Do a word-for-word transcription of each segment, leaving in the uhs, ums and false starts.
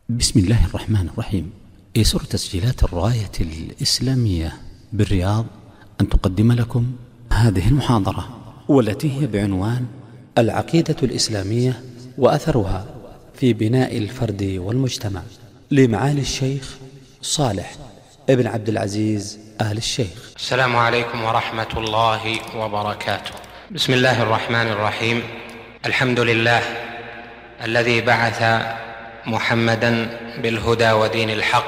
بسم الله الرحمن الرحيم. يسر تسجيلات الراية الإسلامية بالرياض أن تقدم لكم هذه المحاضرة، والتي هي بعنوان العقيدة الإسلامية وأثرها في بناء الفرد والمجتمع، لمعالي الشيخ صالح ابن عبد العزيز آل الشيخ. السلام عليكم ورحمة الله وبركاته. بسم الله الرحمن الرحيم. الحمد لله الذي بعث محمدا بالهدى ودين الحق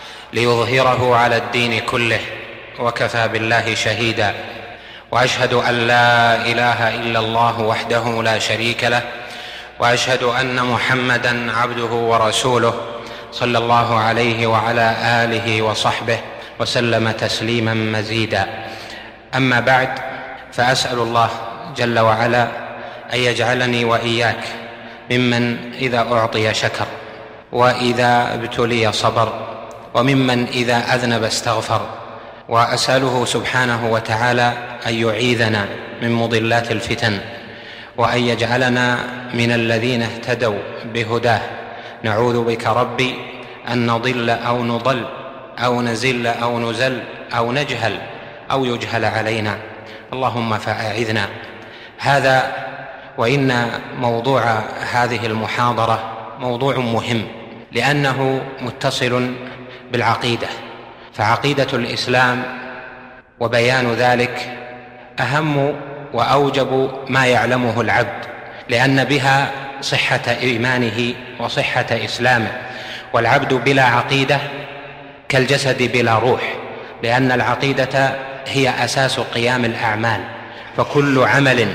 ليظهره على الدين كله، وكفى بالله شهيدا، وأشهد أن لا إله إلا الله وحده لا شريك له، وأشهد أن محمدا عبده ورسوله صلى الله عليه وعلى آله وصحبه وسلم تسليما مزيدا. أما بعد، فأسأل الله جل وعلا أن يجعلني وإياك ممن إذا أعطي شكر، وإذا ابتلي صبر، وممن إذا أذنب استغفر. وأسأله سبحانه وتعالى أن يعيذنا من مضلات الفتن، وأن يجعلنا من الذين اهتدوا بهداه. نعوذ بك ربي أن نضل أو نضل أو نزل أو نزل أو نجهل أو يجهل علينا، اللهم فأعذنا. هذا وإن موضوع هذه المحاضرة موضوع مهم، لأنه متصل بالعقيدة، فعقيدة الإسلام وبيان ذلك أهم وأوجب ما يعلمه العبد، لأن بها صحة إيمانه وصحة إسلامه. والعبد بلا عقيدة كالجسد بلا روح، لأن العقيدة هي أساس قيام الأعمال، فكل عمل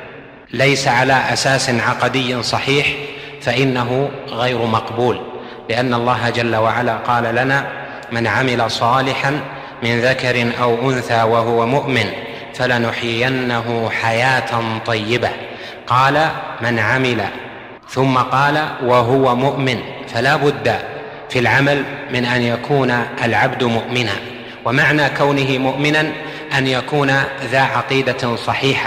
ليس على أساس عقدي صحيح فإنه غير مقبول، لأن الله جل وعلا قال لنا: من عمل صالحا من ذكر أو أنثى وهو مؤمن فلنحيينه حياة طيبة. قال من عمل، ثم قال وهو مؤمن، فلا بد في العمل من أن يكون العبد مؤمنا، ومعنى كونه مؤمنا أن يكون ذا عقيدة صحيحة،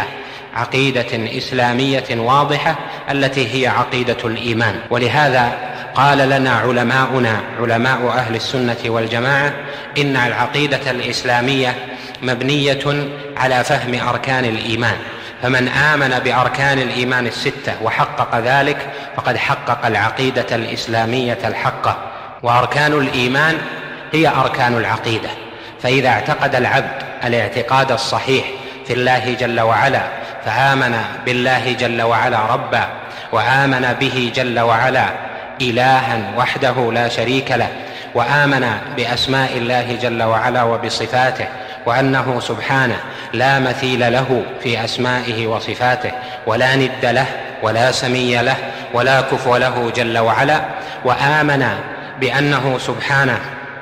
عقيدة إسلامية واضحة التي هي عقيدة الإيمان. ولهذا قال لنا علماؤنا علماء أهل السنة والجماعة: إن العقيدة الإسلامية مبنية على فهم أركان الإيمان، فمن آمن بأركان الإيمان الستة وحقق ذلك فقد حقق العقيدة الإسلامية الحقة. وأركان الإيمان هي أركان العقيدة، فإذا اعتقد العبد الاعتقاد الصحيح في الله جل وعلا، فآمن بالله جل وعلا ربا، وآمن به جل وعلا إلها وحده لا شريك له، وآمن بأسماء الله جل وعلا وبصفاته، وأنه سبحانه لا مثيل له في أسمائه وصفاته، ولا ند له ولا سمي له ولا كفو له جل وعلا، وآمن بأنه سبحانه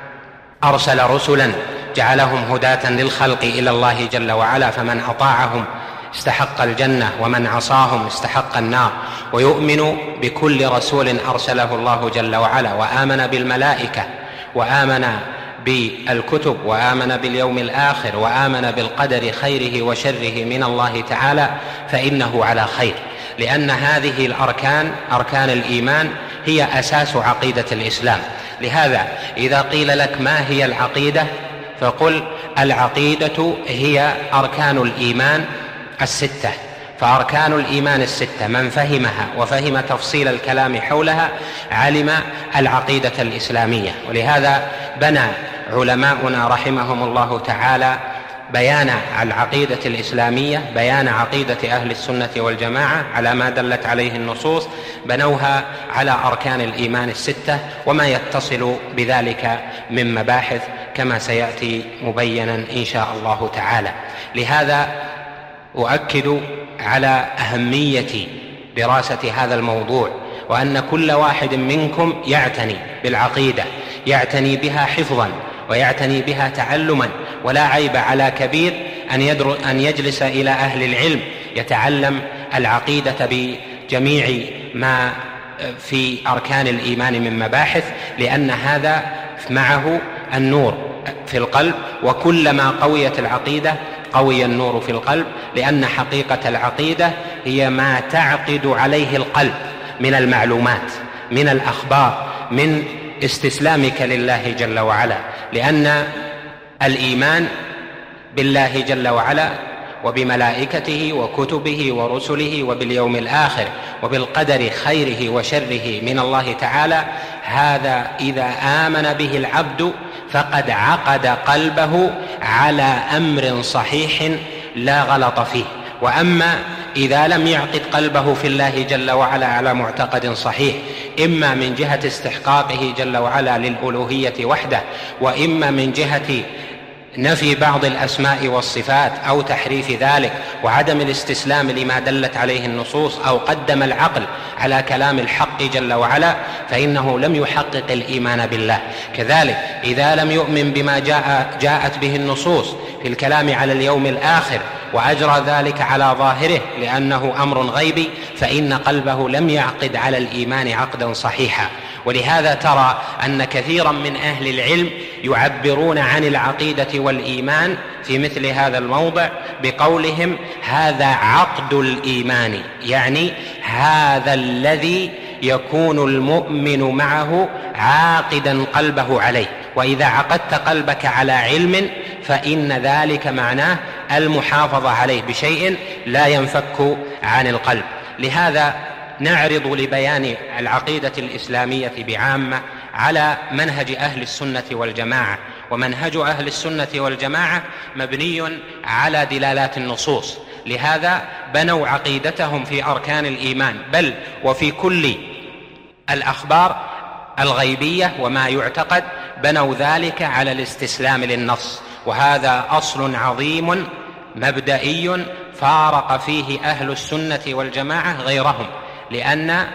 أرسل رسلا جعلهم هداة للخلق إلى الله جل وعلا، فمن أطاعهم استحق الجنة ومن عصاهم استحق النار. ويؤمن بكل رسول أرسله الله جل وعلا، وآمن بالملائكة، وآمن بالكتب، وآمن باليوم الآخر، وآمن بالقدر خيره وشره من الله تعالى، فإنه على خير، لأن هذه الأركان أركان الإيمان هي أساس عقيدة الإسلام. لهذا إذا قيل لك ما هي العقيدة فقل: العقيدة هي أركان الإيمان الستة. فأركان الإيمان الستة من فهمها وفهم تفصيل الكلام حولها علم العقيدة الإسلامية. ولهذا بنى علماؤنا رحمهم الله تعالى بيان العقيدة الإسلامية، بيان عقيدة أهل السنة والجماعة على ما دلت عليه النصوص، بنوها على أركان الإيمان الستة وما يتصل بذلك من مباحث كما سيأتي مبينا إن شاء الله تعالى. لهذا أؤكد على أهمية دراسة هذا الموضوع، وأن كل واحد منكم يعتني بالعقيدة، يعتني بها حفظا ويعتني بها تعلما. ولا عيب على كبير أن, أن يجلس إلى أهل العلم يتعلم العقيدة بجميع ما في أركان الإيمان من مباحث، لأن هذا معه النور في القلب، وكلما قويت العقيدة قوي النور في القلب، لأن حقيقة العقيدة هي ما تعقد عليه القلب من المعلومات، من الأخبار، من استسلامك لله جل وعلا، لأن الإيمان بالله جل وعلا وبملائكته وكتبه ورسله وباليوم الآخر وبالقدر خيره وشره من الله تعالى، هذا إذا آمن به العبد فقد عقد قلبه على أمر صحيح لا غلط فيه. وأما إذا لم يعقد قلبه في الله جل وعلا على معتقد صحيح، إما من جهة استحقاقه جل وعلا للألوهية وحده، وإما من جهة نفي بعض الأسماء والصفات أو تحريف ذلك وعدم الاستسلام لما دلت عليه النصوص، أو قدم العقل على كلام الحق جل وعلا، فإنه لم يحقق الإيمان بالله. كذلك إذا لم يؤمن بما جاء جاءت به النصوص في الكلام على اليوم الآخر وأجرى ذلك على ظاهره لأنه أمر غيبي، فإن قلبه لم يعقد على الإيمان عقدا صحيحا. ولهذا ترى أن كثيرا من أهل العلم يعبرون عن العقيدة والإيمان في مثل هذا الموضع بقولهم هذا عقد الإيمان، يعني هذا الذي يكون المؤمن معه عاقدا قلبه عليه. وإذا عقدت قلبك على علم فإن ذلك معناه المحافظة عليه بشيء لا ينفك عن القلب. لهذا نعرض لبيان العقيدة الإسلامية بعامة على منهج أهل السنة والجماعة. ومنهج أهل السنة والجماعة مبني على دلالات النصوص، لهذا بنوا عقيدتهم في أركان الإيمان، بل وفي كل الأخبار الغيبية وما يعتقد بنوا ذلك على الاستسلام للنص. وهذا أصل عظيم مبدئي فارق فيه أهل السنة والجماعة غيرهم، لأن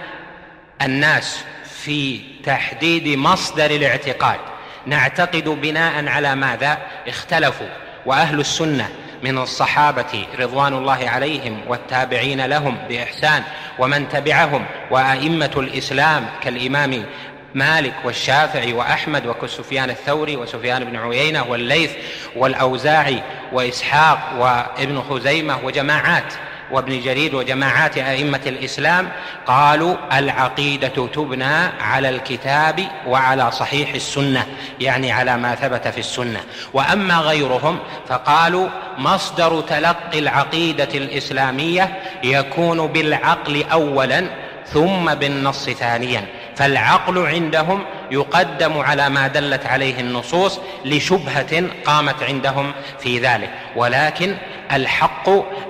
الناس في تحديد مصدر الاعتقاد نعتقد بناء على ماذا اختلفوا. وأهل السنة من الصحابة رضوان الله عليهم والتابعين لهم بإحسان ومن تبعهم وأئمة الإسلام كالإمام مالك والشافعي وأحمد وسفيان الثوري وسفيان بن عيينة والليث والأوزاعي وإسحاق وابن خزيمة وجماعات وابن جرير وجماعات أئمة الإسلام، قالوا العقيدة تبنى على الكتاب وعلى صحيح السنة، يعني على ما ثبت في السنة. وأما غيرهم فقالوا مصدر تلقي العقيدة الإسلامية يكون بالعقل أولا ثم بالنص ثانيا. فالعقل عندهم يقدم على ما دلت عليه النصوص لشبهة قامت عندهم في ذلك. ولكن الحق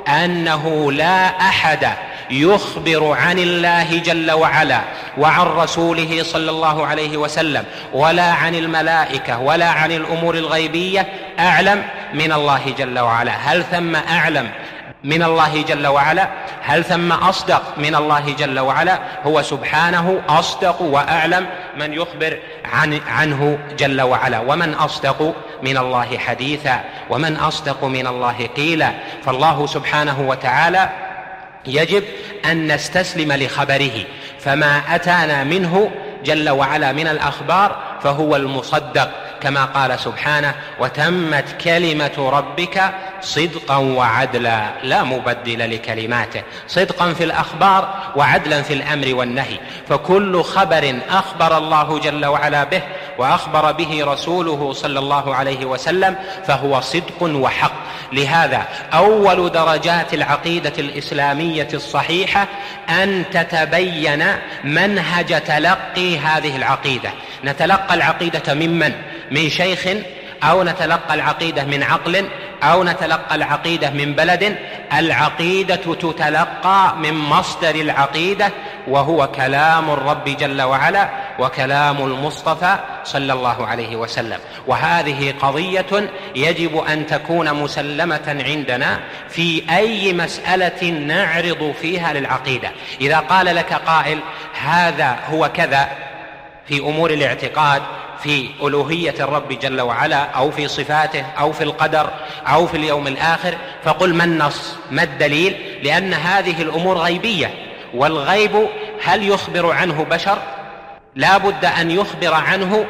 أنه لا أحد يخبر عن الله جل وعلا وعن رسوله صلى الله عليه وسلم ولا عن الملائكة ولا عن الأمور الغيبية أعلم من الله جل وعلا. هل ثم أعلم من الله جل وعلا؟ هل ثم أصدق من الله جل وعلا؟ هو سبحانه أصدق وأعلم من يخبر عن عنه جل وعلا. ومن أصدق من الله حديثا ومن أصدق من الله قيلا. فالله سبحانه وتعالى يجب أن نستسلم لخبره، فما أتانا منه جل وعلا من الأخبار فهو المصدق، كما قال سبحانه وتمت كلمة ربك صدقا وعدلا لا مبدل لكلماته. صدقا في الأخبار وعدلا في الأمر والنهي. فكل خبر أخبر الله جل وعلا به وأخبر به رسوله صلى الله عليه وسلم فهو صدق وحق. لهذا أول درجات العقيدة الإسلامية الصحيحة أن تتبين منهج تلقي هذه العقيدة. نتلقى العقيدة ممن؟ من شيخ، أو نتلقى العقيدة من عقل، أو نتلقى العقيدة من بلد. العقيدة تتلقى من مصدر العقيدة وهو كلام الرب جل وعلا وكلام المصطفى صلى الله عليه وسلم. وهذه قضية يجب أن تكون مسلمة عندنا في أي مسألة نعرض فيها للعقيدة. إذا قال لك قائل هذا هو كذا في أمور الاعتقاد، في ألوهية الرب جل وعلا أو في صفاته أو في القدر أو في اليوم الآخر، فقل ما النص؟ ما الدليل؟ لأن هذه الأمور غيبية، والغيب هل يخبر عنه بشر؟ لا بد أن يخبر عنه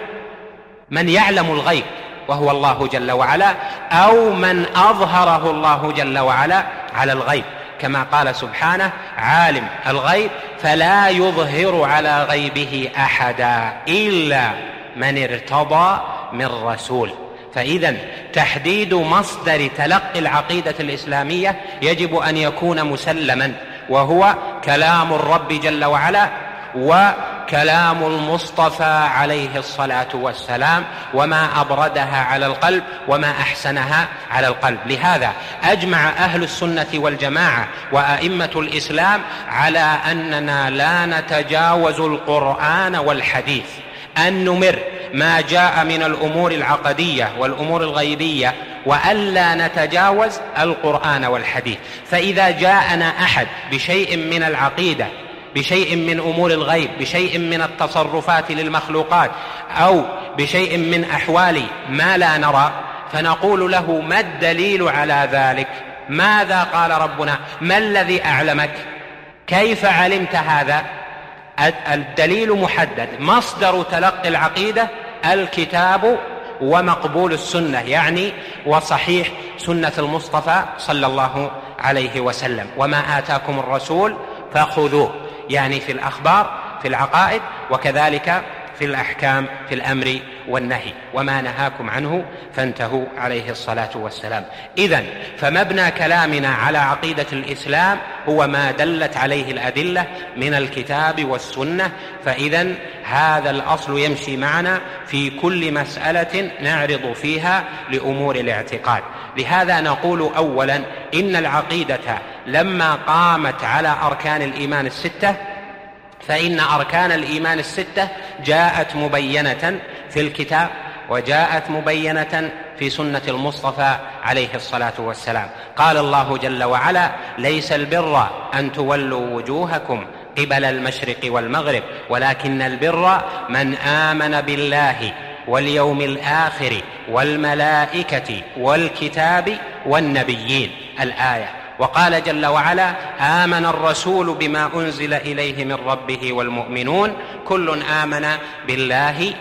من يعلم الغيب وهو الله جل وعلا، أو من أظهره الله جل وعلا على الغيب، كما قال سبحانه عالم الغيب فلا يظهر على غيبه أحدا إلا من ارتضى من رسول. فإذا تحديد مصدر تلقي العقيدة الإسلامية يجب أن يكون مسلما، وهو كلام الرب جل وعلا وكلام المصطفى عليه الصلاة والسلام، وما أبردها على القلب وما أحسنها على القلب. لهذا أجمع أهل السنة والجماعة وأئمة الإسلام على أننا لا نتجاوز القرآن والحديث، أن نمر ما جاء من الأمور العقدية والأمور الغيبية، وألا نتجاوز القرآن والحديث. فإذا جاءنا أحد بشيء من العقيدة، بشيء من أمور الغيب، بشيء من التصرفات للمخلوقات، أو بشيء من أحوال ما لا نرى، فنقول له: ما الدليل على ذلك؟ ماذا قال ربنا؟ ما الذي أعلمك؟ كيف علمت هذا؟ الدليل محدد، مصدر تلقي العقيدة الكتاب ومقبول السنة، يعني وصحيح سنة المصطفى صلى الله عليه وسلم. وما آتاكم الرسول فخذوه، يعني في الأخبار، في العقائد، وكذلك في الأحكام، في الأمر والنهي. وما نهاكم عنه فانتهوا عليه الصلاة والسلام. إذن فمبنى كلامنا على عقيدة الإسلام هو ما دلت عليه الأدلة من الكتاب والسنة. فإذن هذا الأصل يمشي معنا في كل مسألة نعرض فيها لأمور الاعتقاد. لهذا نقول أولا إن العقيدة لما قامت على أركان الإيمان الستة، فإن أركان الإيمان الستة جاءت مبينة في الكتاب، وجاءت مبينة في سنة المصطفى عليه الصلاة والسلام. قال الله جل وعلا: ليس البر أن تولوا وجوهكم قبل المشرق والمغرب، ولكن البر من آمن بالله واليوم الآخر والملائكة والكتاب والنبيين. الآية. وقال جل وعلا: آمن الرسول بما أنزل إليه من ربه والمؤمنون كل آمن بالله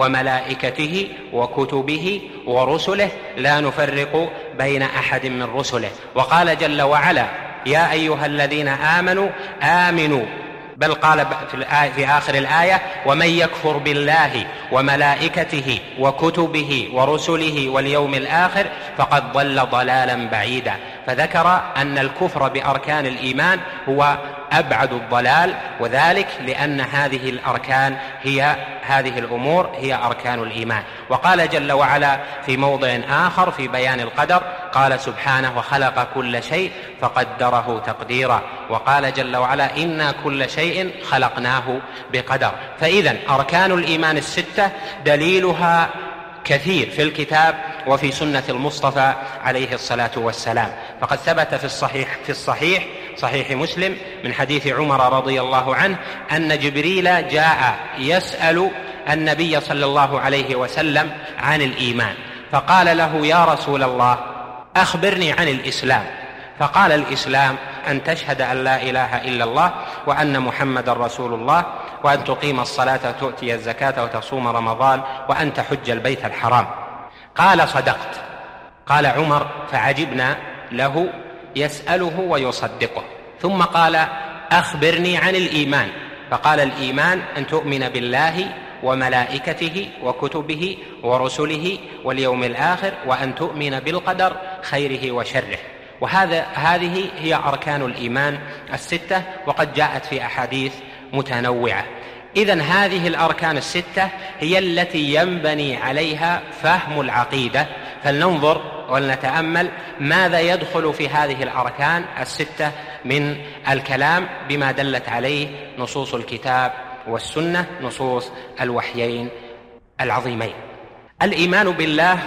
وملائكته وكتبه ورسله لا نفرق بين أحد من رسله. وقال جل وعلا: يا أيها الذين آمنوا آمنوا، بل قال في آخر الآية: ومن يكفر بالله وملائكته وكتبه ورسله واليوم الآخر فقد ضل ضلالا بعيدا. فذكر أن الكفر بأركان الإيمان هو أبعد الضلال، وذلك لأن هذه الأركان هي هذه الأمور هي أركان الإيمان. وقال جل وعلا في موضع آخر في بيان القدر، قال سبحانه: وخلق كل شيء فقدره تقديرا. وقال جل وعلا: إنا كل شيء خلقناه بقدر. فإذن أركان الإيمان الستة دليلها كثير في الكتاب وفي سنة المصطفى عليه الصلاة والسلام. فقد ثبت في الصحيح في الصحيح صحيح مسلم من حديث عمر رضي الله عنه أن جبريل جاء يسأل النبي صلى الله عليه وسلم عن الإيمان، فقال له: يا رسول الله أخبرني عن الإسلام. فقال: الإسلام أن تشهد أن لا إله إلا الله وأن محمد رسول الله، وأن تقيم الصلاة وتؤتي الزكاة وتصوم رمضان وأن تحج البيت الحرام. قال: صدقت. قال عمر: فعجبنا له يسأله ويصدقه. ثم قال: أخبرني عن الإيمان. فقال: الإيمان أن تؤمن بالله وملائكته وكتبه ورسله واليوم الآخر، وأن تؤمن بالقدر خيره وشره. وهذا هذه هي أركان الإيمان الستة، وقد جاءت في أحاديث متنوعة. إذن هذه الأركان الستة هي التي ينبني عليها فهم العقيدة. فلننظر ولنتأمل ماذا يدخل في هذه الأركان الستة من الكلام بما دلت عليه نصوص الكتاب والسنة، نصوص الوحيين العظيمين. الإيمان بالله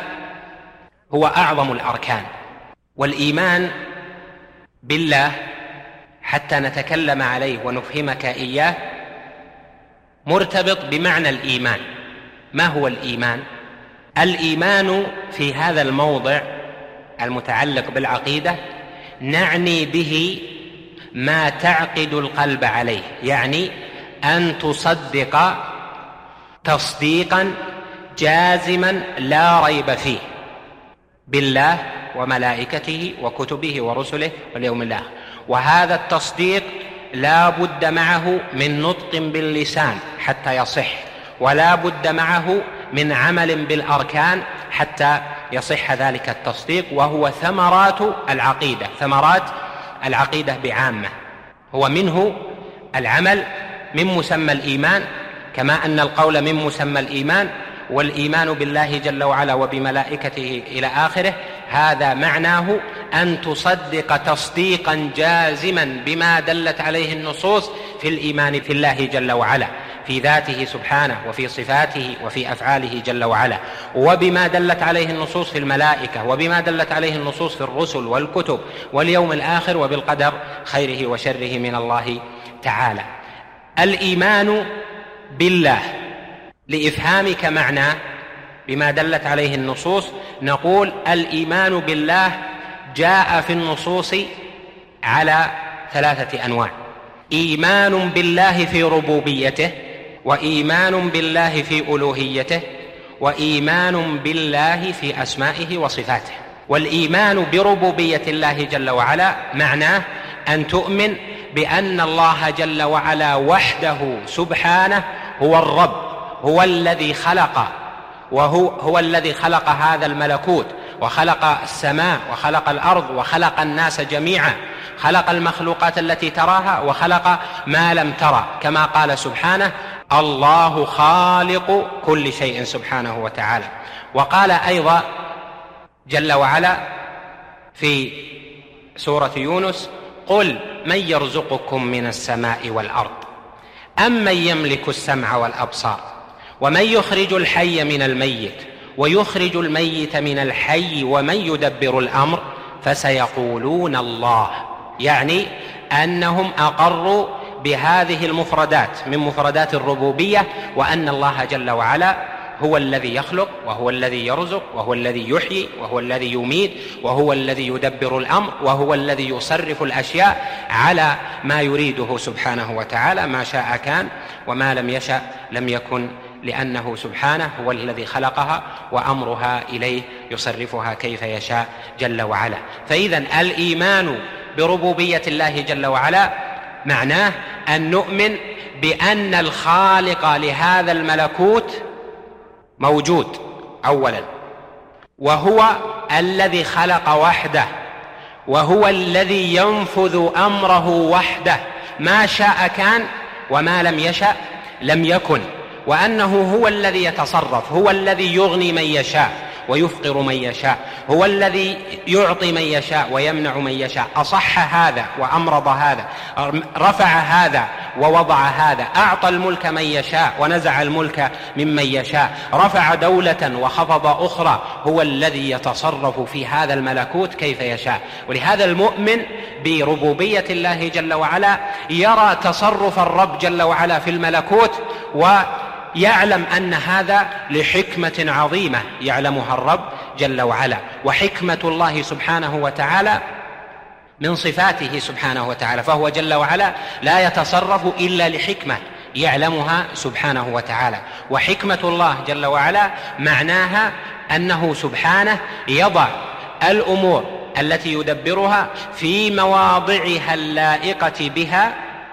هو أعظم الأركان، والإيمان بالله حتى نتكلم عليه ونفهمك إياه مرتبط بمعنى الإيمان. ما هو الإيمان؟ الإيمان في هذا الموضع المتعلق بالعقيدة نعني به ما تعقد القلب عليه، يعني أن تصدق تصديقا جازما لا ريب فيه بالله وملائكته وكتبه ورسله واليوم الآخر. وهذا التصديق لا بد معه من نطق باللسان حتى يصح، ولا بد معه من عمل بالأركان حتى يصح ذلك التصديق، وهو ثمرات العقيدة، ثمرات العقيدة بعامة. هو منه العمل من مسمى الإيمان، كما أن القول من مسمى الإيمان، والإيمان بالله جل وعلا وبملائكته إلى آخره، هذا معناه أن تصدق تصديقا جازما بما دلت عليه النصوص في الإيمان في الله جل وعلا، في ذاته سبحانه وفي صفاته وفي أفعاله جل وعلا، وبما دلت عليه النصوص في الملائكة، وبما دلت عليه النصوص في الرسل والكتب واليوم الآخر، وبالقدر خيره وشره من الله تعالى. الإيمان بالله لإفهامك معناه بما دلت عليه النصوص، نقول الإيمان بالله جاء في النصوص على ثلاثة أنواع: إيمان بالله في ربوبيته، وإيمان بالله في ألوهيته، وإيمان بالله في أسمائه وصفاته. والإيمان بربوبية الله جل وعلا معناه أن تؤمن بأن الله جل وعلا وحده سبحانه هو الرب، هو الذي خلق، وهو هو الذي خلق هذا الملكوت، وخلق السماء، وخلق الأرض، وخلق الناس جميعا، خلق المخلوقات التي تراها، وخلق ما لم ترى، كما قال سبحانه: الله خالق كل شيء سبحانه وتعالى. وقال أيضا جل وعلا في سورة يونس: قل من يرزقكم من السماء والأرض أمن يملك السمع والأبصار ومن يخرج الحي من الميت ويخرج الميت من الحي ومن يدبر الأمر فسيقولون الله. يعني أنهم أقروا بهذه المفردات من مفردات الربوبية، وأن الله جل وعلا هو الذي يخلق، وهو الذي يرزق، وهو الذي يحيي، وهو الذي يميت، وهو الذي يدبر الأمر، وهو الذي يصرف الأشياء على ما يريده سبحانه وتعالى، ما شاء كان وما لم يشأ لم يكن، لأنه سبحانه هو الذي خلقها وأمرها إليه يصرفها كيف يشاء جل وعلا. فإذا الإيمان بربوبية الله جل وعلا معناه أن نؤمن بأن الخالق لهذا الملكوت موجود أولا، وهو الذي خلق وحده، وهو الذي ينفذ أمره وحده، ما شاء كان وما لم يشأ لم يكن، وأنه هو الذي يتصرف، هو الذي يغني من يشاء ويفقر من يشاء، هو الذي يعطي من يشاء ويمنع من يشاء، أصح هذا وأمرض هذا، رفع هذا ووضع هذا، أعطى الملك من يشاء ونزع الملك ممن يشاء، رفع دولة وخفض أخرى، هو الذي يتصرف في هذا الملكوت كيف يشاء. ولهذا المؤمن بربوبية الله جل وعلا يرى تصرف الرب جل وعلا في الملكوت، ويعلم أن هذا لحكمة عظيمة يعلمها الرب جل وعلا. وحكمة الله سبحانه وتعالى من صفاته سبحانه وتعالى، فهو جل وعلا لا يتصرف إلا لحكمة يعلمها سبحانه وتعالى. وحكمة الله جل وعلا معناها أنه سبحانه يضع الأمور التي يدبرها في مواضعها اللائقة بها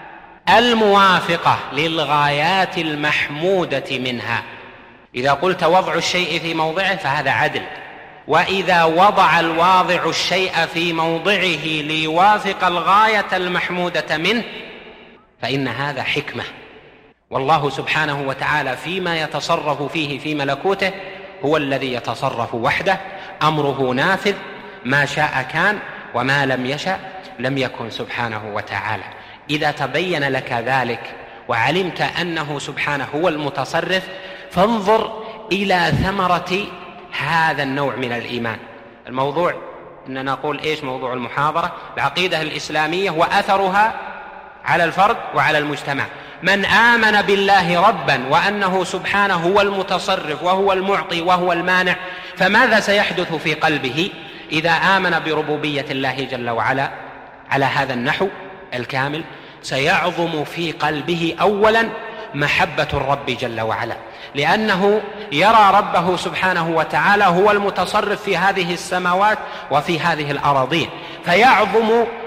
الموافقة للغايات المحمودة منها. إذا قلت وضع الشيء في موضعه فهذا عدل، وإذا وضع الواضع الشيء في موضعه ليوافق الغاية المحمودة منه فإن هذا حكمة. والله سبحانه وتعالى فيما يتصرف فيه في ملكوته هو الذي يتصرف وحده، أمره نافذ، ما شاء كان وما لم يشأ لم يكن سبحانه وتعالى. إذا تبين لك ذلك وعلمت أنه سبحانه هو المتصرف، فانظر إلى ثمرة هذا النوع من الإيمان. الموضوع أننا نقول إيش موضوع المحاضرة؟ العقيدة الإسلامية وأثرها على الفرد وعلى المجتمع. من آمن بالله ربا وأنه سبحانه هو المتصرف وهو المعطي وهو المانع، فماذا سيحدث في قلبه إذا آمن بربوبية الله جل وعلا على هذا النحو الكامل؟ سيعظم في قلبه أولا محبة الرب جل وعلا، لأنه يرى ربه سبحانه وتعالى هو المتصرف في هذه السماوات وفي هذه الأراضين، فيعظم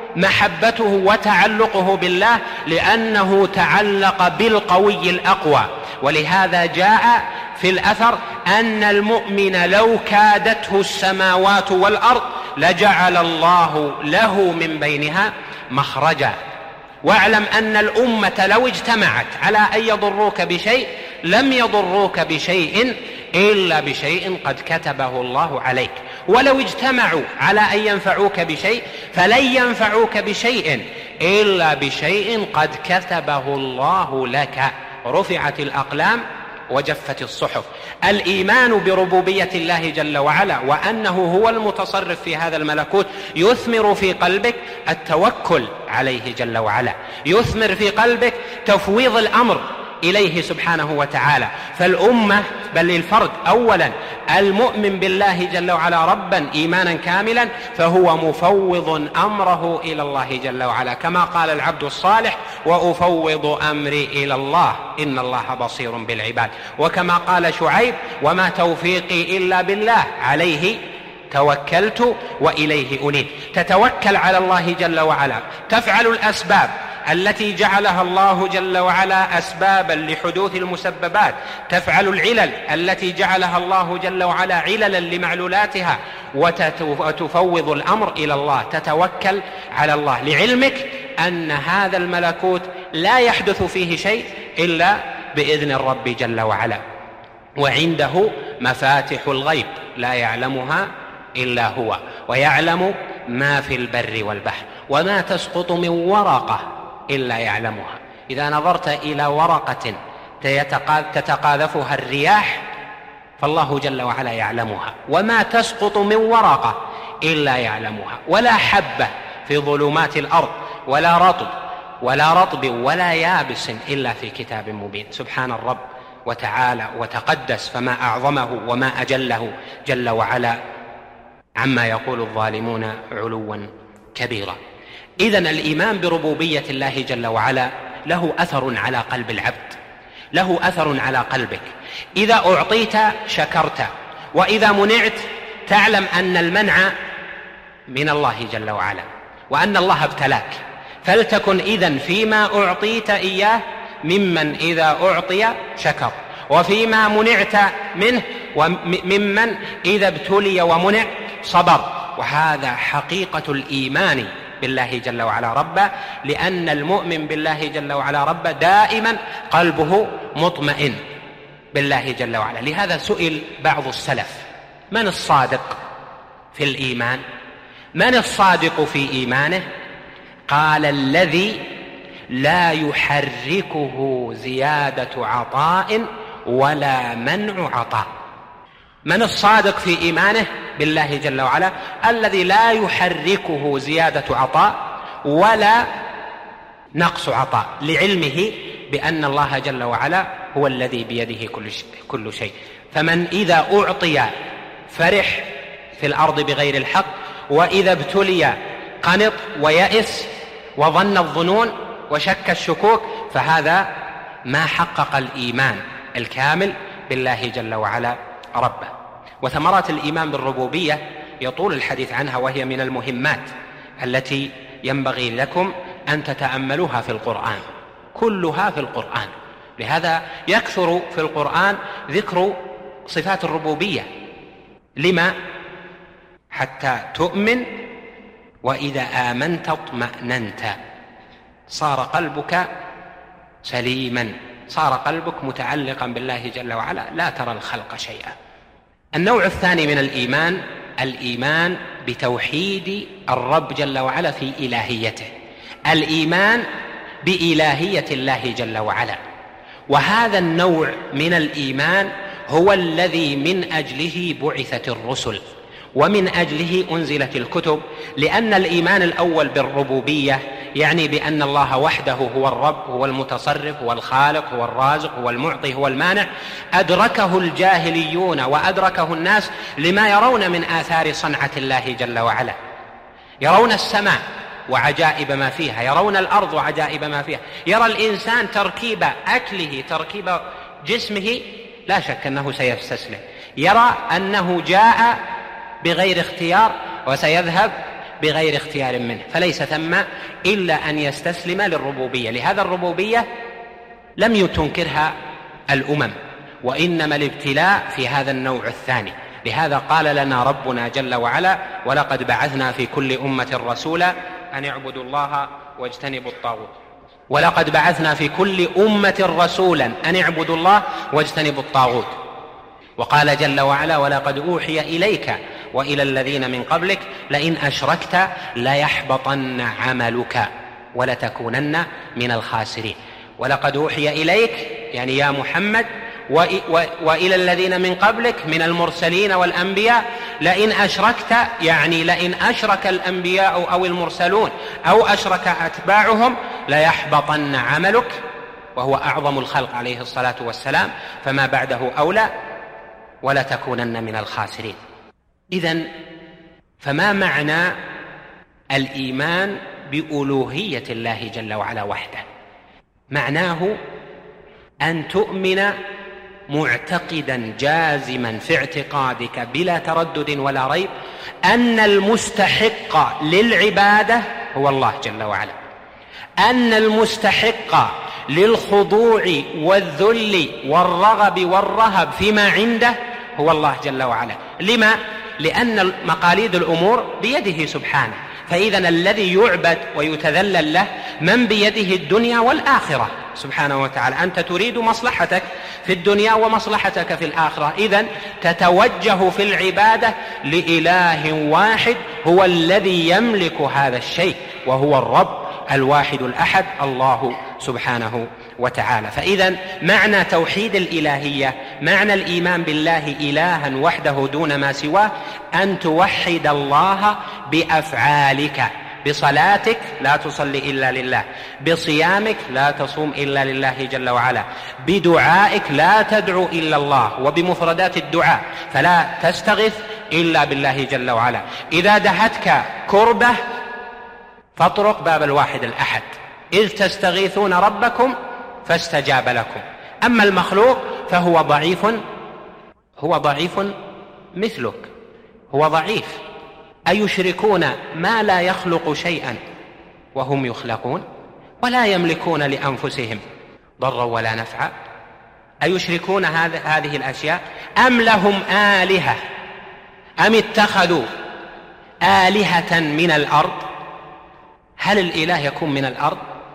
محبته وتعلقه بالله، لأنه تعلق بالقوي الأقوى. ولهذا جاء في الأثر أن المؤمن لو كادته السماوات والأرض لجعل الله له من بينها مخرجا. واعلم أن الأمة لو اجتمعت على أن يضروك بشيء لم يضروك بشيء إلا بشيء قد كتبه الله عليك، ولو اجتمعوا على أن ينفعوك بشيء فلن ينفعوك بشيء إلا بشيء قد كتبه الله لك. رفعت الأقلام وجفت الصحف. الإيمان بربوبية الله جل وعلا وأنه هو المتصرف في هذا الملكوت يثمر في قلبك التوكل عليه جل وعلا، يثمر في قلبك تفويض الأمر إليه سبحانه وتعالى. فالأمة بل للفرد أولا المؤمن بالله جل وعلا ربا إيمانا كاملا فهو مفوض أمره إلى الله جل وعلا، كما قال العبد الصالح وأفوض أمري إلى الله إن الله بصير بالعباد. وكما قال شعيب وما توفيقي إلا بالله عليه توكلت وإليه أنيب. تتوكل على الله جل وعلا، تفعل الأسباب التي جعلها الله جل وعلا أسبابا لحدوث المسببات، تفعل العلل التي جعلها الله جل وعلا عللا لمعلولاتها، وتفوض الأمر إلى الله، تتوكل على الله، لعلمك أن هذا الملكوت لا يحدث فيه شيء إلا بإذن الرب جل وعلا. وعنده مفاتح الغيب لا يعلمها إلا هو، ويعلم ما في البر والبحر، وما تسقط من ورقة إلا يعلمها. إذا نظرت إلى ورقة تتقاذفها الرياح فالله جل وعلا يعلمها، وما تسقط من ورقة إلا يعلمها. ولا حبة في ظلمات الأرض ولا رطب ولا رطب ولا يابس إلا في كتاب مبين. سبحان الرب وتعالى وتقدس، فما أعظمه وما أجله جل وعلا عما يقول الظالمون علوا كبيرا. إذن الإيمان بربوبية الله جل وعلا له أثر على قلب العبد، له أثر على قلبك. إذا أعطيت شكرت، وإذا منعت تعلم أن المنع من الله جل وعلا وأن الله ابتلاك. فلتكن إذن فيما أعطيت إياه ممن إذا أعطي شكر، وفيما منعت منه وممن إذا ابتلي ومنع صبر. وهذا حقيقة الإيمان بالله جل وعلا ربا، لأن المؤمن بالله جل وعلا ربا دائما قلبه مطمئن بالله جل وعلا. لهذا سئل بعض السلف من الصادق في الإيمان؟ من الصادق في إيمانه؟ قال الذي لا يحركه زيادة عطاء ولا منع عطاء. من الصادق في إيمانه بالله جل وعلا؟ الذي لا يحركه زيادة عطاء ولا نقص عطاء، لعلمه بأن الله جل وعلا هو الذي بيده كل شيء. فمن إذا أعطي فرح في الأرض بغير الحق، وإذا ابتلي قنط ويأس وظن الظنون وشك الشكوك، فهذا ما حقق الإيمان الكامل بالله جل وعلا ربه. وثمرات الإيمان بالربوبية يطول الحديث عنها، وهي من المهمات التي ينبغي لكم أن تتأملوها في القرآن، كلها في القرآن. لهذا يكثر في القرآن ذكر صفات الربوبية. لما؟ حتى تؤمن، وإذا آمنت اطمأننت، صار قلبك سليما، صار قلبك متعلقا بالله جل وعلا، لا ترى الخلق شيئا. النوع الثاني من الإيمان الإيمان بتوحيد الرب جل وعلا في إلهيته، الإيمان بإلهية الله جل وعلا. وهذا النوع من الإيمان هو الذي من أجله بعثت الرسل ومن أجله أنزلت الكتب، لأن الإيمان الأول بالربوبية يعني بأن الله وحده هو الرب، هو المتصرف، هو الخالق، هو الرازق، هو المعطي، هو المانع، أدركه الجاهليون وأدركه الناس لما يرون من آثار صنعة الله جل وعلا. يرون السماء وعجائب ما فيها، يرون الأرض وعجائب ما فيها، يرى الإنسان تركيب أكله، تركيب جسمه، لا شك أنه سيستسلم، يرى أنه جاء بغير اختيار وسيذهب بغير اختيار منه، فليس ثم إلا أن يستسلم للربوبية. لهذا الربوبية لم تنكرها الأمم، وإنما الابتلاء في هذا النوع الثاني. لهذا قال لنا ربنا جل وعلا: ولقد بعثنا في كل أمة رسولا أن اعبدوا الله واجتنبوا الطاغوت. ولقد بعثنا في كل أمة رسولا أن اعبدوا الله واجتنبوا الطاغوت. وقال جل وعلا: ولقد أوحي إليك وإلى الذين من قبلك لئن أشركت ليحبطن عملك ولتكونن من الخاسرين. ولقد أوحي إليك يعني يا محمد وإلى الذين من قبلك من المرسلين والأنبياء لئن أشركت يعني لئن أشرك الأنبياء أو المرسلون أو أشرك أتباعهم ليحبطن عملك، وهو أعظم الخلق عليه الصلاة والسلام، فما بعده أولى، ولتكونن من الخاسرين. إذن فما معنى الإيمان بألوهية الله جل وعلا وحده؟ معناه أن تؤمن معتقدا جازما في اعتقادك بلا تردد ولا ريب أن المستحق للعبادة هو الله جل وعلا، أن المستحق للخضوع والذل والرغب والرهب فيما عنده هو الله جل وعلا. لما؟ لأن مقاليد الأمور بيده سبحانه، فإذا الذي يعبد ويتذلل له من بيده الدنيا والآخرة سبحانه وتعالى. أنت تريد مصلحتك في الدنيا ومصلحتك في الآخرة، إذن تتوجه في العبادة لإله واحد هو الذي يملك هذا الشيء، وهو الرب الواحد الأحد الله سبحانه وتعالى. فإذا معنى توحيد الإلهية، معنى الإيمان بالله إلها وحده دون ما سواه، أن توحد الله بأفعالك. بصلاتك لا تصلي إلا لله، بصيامك لا تصوم إلا لله جل وعلا، بدعائك لا تدعو إلا الله، وبمفردات الدعاء فلا تستغث إلا بالله جل وعلا. إذا دهتك كربة فاطرق باب الواحد الأحد، إذ تستغيثون ربكم فاستجاب لكم. أما المخلوق فهو ضعيف، هو ضعيف مثلك، هو ضعيف. أيشركون ما لا يخلق شيئا وهم يخلقون ولا يملكون لأنفسهم ضرا ولا نفعا؟ أيشركون هذه الأشياء أم لهم آلهة أم اتخذوا آلهة من الأرض؟ هل الإله يكون من الأرض؟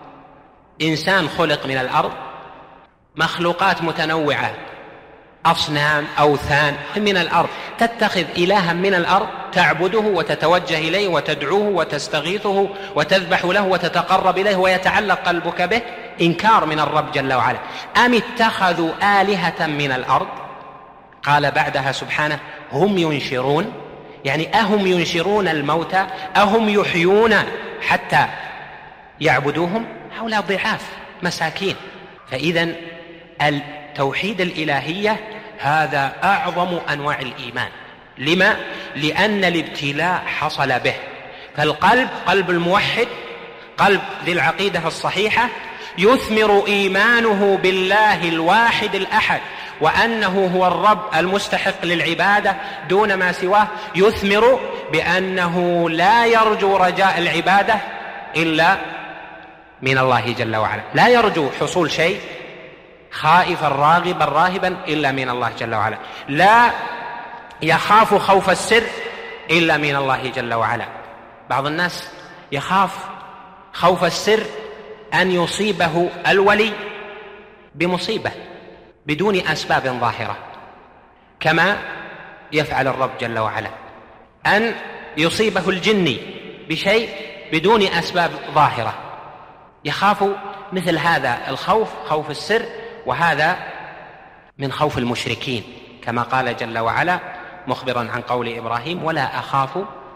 إنسان خلق من الأرض؟ مخلوقات متنوعة، أصنام، أوثان من الأرض، تتخذ إلها من الأرض تعبده وتتوجه إليه وتدعوه وتستغيثه وتذبح له وتتقرب إليه ويتعلق قلبك به؟ إنكار من الرب جل وعلا. أم اتخذوا آلهة من الأرض؟ قال بعدها سبحانه: هم ينشرون، يعني أهم ينشرون الموتى، أهم يحيون حتى يعبدوهم؟ هؤلاء ضعاف مساكين. فإذا التوحيد الإلهية هذا أعظم أنواع الإيمان. لما؟ لأن الابتلاء حصل به، فالقلب قلب الموحد، قلب ذي العقيدة الصحيحة، يثمر إيمانه بالله الواحد الأحد وأنه هو الرب المستحق للعبادة دون ما سواه، يثمر بأنه لا يرجو رجاء العبادة إلا من الله جل وعلا، لا يرجو حصول شيء خائفا راغبا راهبا إلا من الله جل وعلا، لا يخاف خوف السر إلا من الله جل وعلا. بعض الناس يخاف خوف السر أن يصيبه الولي بمصيبة بدون أسباب ظاهرة، كما يفعل الرب جل وعلا، أن يصيبه الجني بشيء بدون أسباب ظاهرة، يخاف مثل هذا الخوف، خوف السر، وهذا من خوف المشركين، كما قال جل وعلا مخبرا عن قول إبراهيم: ولا أخاف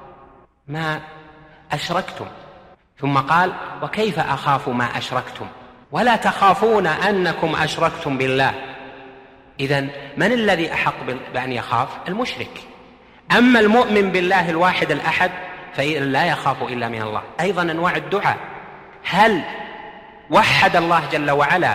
ما أشركتم، ثم قال: وكيف أخاف ما أشركتم ولا تخافون أنكم أشركتم بالله. إذن من الذي أحق بأن يخاف؟ المشرك. أما المؤمن بالله الواحد الأحد فلا يخاف إلا من الله. أيضا أنواع الدعاء، هل وحد الله جل وعلا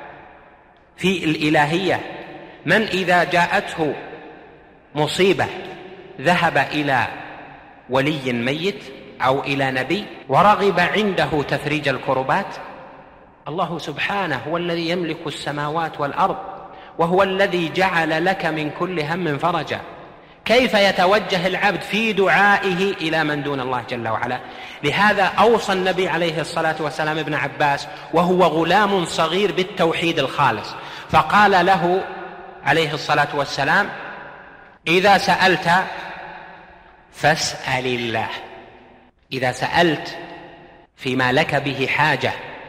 في الإلهية من إذا جاءته مصيبة ذهب إلى ولي ميت أو إلى نبي ورغب عنده تفريج الكربات؟ الله سبحانه هو الذي يملك السماوات والأرض، وهو الذي جعل لك من كل هم فرجا. كيف يتوجه العبد في دعائه إلى من دون الله جل وعلا؟ لهذا أوصى النبي عليه الصلاة والسلام ابن عباس وهو غلام صغير بالتوحيد الخالص، فقال له عليه الصلاة والسلام: إذا سألت فاسأل الله. إذا سألت فيما لك به حاجة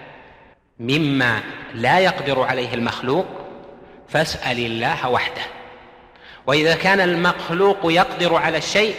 مما لا يقدر عليه المخلوق فاسأل الله وحده. وإذا كان المخلوق يقدر على الشيء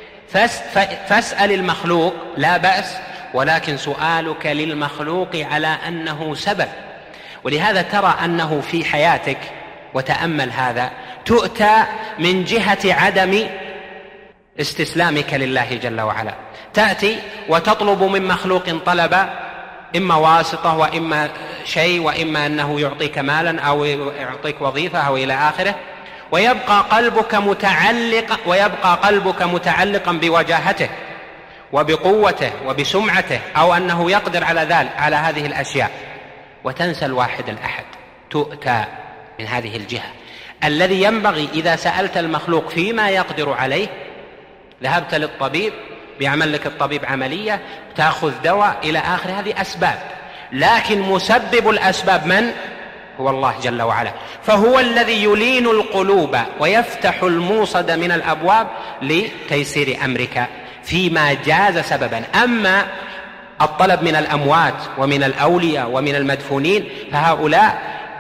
فاسأل المخلوق، لا بأس، ولكن سؤالك للمخلوق على أنه سبب. ولهذا ترى أنه في حياتك، وتأمل هذا، تؤتى من جهة عدم استسلامك لله جل وعلا. تأتي وتطلب من مخلوق طلب، إما واسطة وإما شيء وإما أنه يعطيك مالا أو يعطيك وظيفة أو إلى آخره، ويبقى قلبك متعلقا ويبقى قلبك متعلقا بوجاهته وبقوته وبسمعته، أو أنه يقدر على ذلك على هذه الأشياء، وتنسى الواحد الأحد. تؤتى من هذه الجهة. الذي ينبغي إذا سألت المخلوق فيما يقدر عليه، ذهبت للطبيب بيعمل لك الطبيب عملية، تأخذ دواء إلى آخر، هذه أسباب، لكن مسبب الأسباب من؟ هو الله جل وعلا. فهو الذي يلين القلوب ويفتح الموصد من الأبواب لتيسير أمرك فيما جاز سببا. أما الطلب من الأموات ومن الأولياء ومن المدفونين فهؤلاء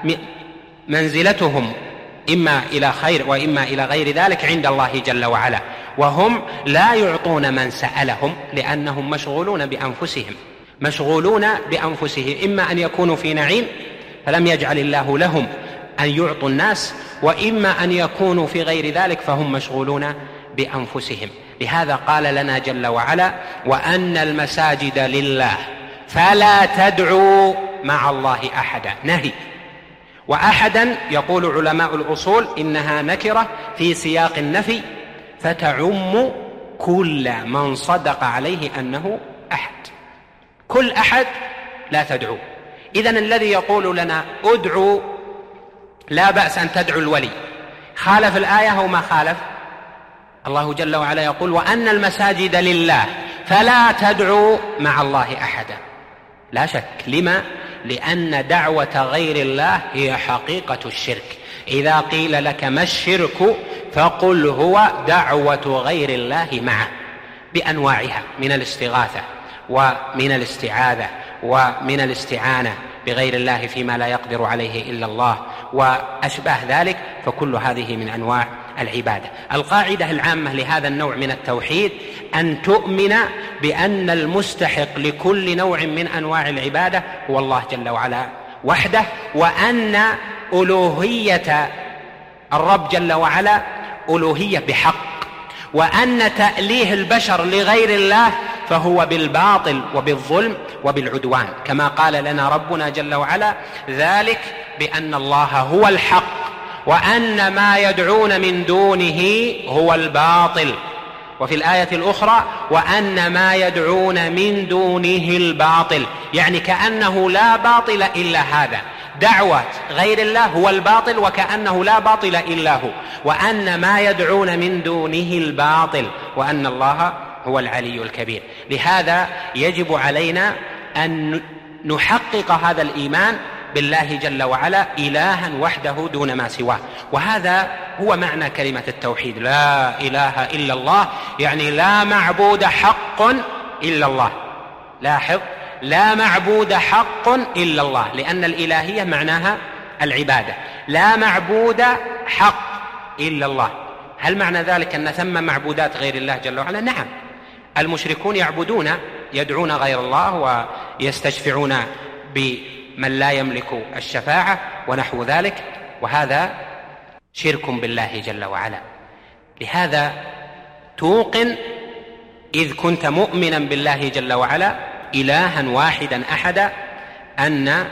منزلتهم إما إلى خير وإما إلى غير ذلك عند الله جل وعلا، وهم لا يعطون من سألهم لأنهم مشغولون بأنفسهم مشغولون بأنفسهم إما أن يكونوا في نعيم فلم يجعل الله لهم أن يعطوا الناس، وإما أن يكونوا في غير ذلك فهم مشغولون بأنفسهم. لهذا قال لنا جل وعلا: وأن المساجد لله فلا تدعوا مع الله أحدا. نهي. وأحدا يقول علماء الأصول إنها نكرة في سياق النفي فتعم كل من صدق عليه أنه أحد. كل أحد لا تدعو. إذن الذي يقول لنا ادعوا لا بأس أن تدعو الولي، خالف الآية أو ما خالف؟ الله جل وعلا يقول: وأن المساجد لله فلا تدعوا مع الله أحدا. لا شك. لما؟ لأن دعوة غير الله هي حقيقة الشرك. إذا قيل لك ما الشرك فقل هو دعوة غير الله معه بأنواعها من الاستغاثة ومن الاستعاذة ومن الاستعانة بغير الله فيما لا يقدر عليه إلا الله وأشباه ذلك، فكل هذه من أنواع العبادة. القاعدة العامة لهذا النوع من التوحيد أن تؤمن بأن المستحق لكل نوع من أنواع العبادة هو الله جل وعلا وحده، وأن ألوهية الرب جل وعلا ألوهية بحق، وأن تأليه البشر لغير الله فهو بالباطل وبالظلم وبالعدوان، كما قال لنا ربنا جل وعلا: ذلك بأن الله هو الحق وأن ما يدعون من دونه هو الباطل. وفي الآية الأخرى: وأن ما يدعون من دونه الباطل، يعني كأنه لا باطل إلا هذا. دعوة غير الله هو الباطل وكأنه لا باطل إلا هو، وأن ما يدعون من دونه الباطل، وأن الله هو العلي الكبير. لهذا يجب علينا أن نحقق هذا الإيمان بالله جل وعلا إلها وحده دون ما سواه. وهذا هو معنى كلمة التوحيد: لا إله إلا الله، يعني لا معبود حق إلا الله. لاحظ: لا معبود حق إلا الله، لأن الإلهية معناها العبادة. لا معبود حق إلا الله. هل معنى ذلك أن ثم معبودات غير الله جل وعلا؟ نعم، المشركون يعبدون يدعون غير الله ويستشفعون بمن لا يملك الشفاعة ونحو ذلك، وهذا شرك بالله جل وعلا. لهذا توقن إذ كنت مؤمنا بالله جل وعلا إلها واحدا أحدا أن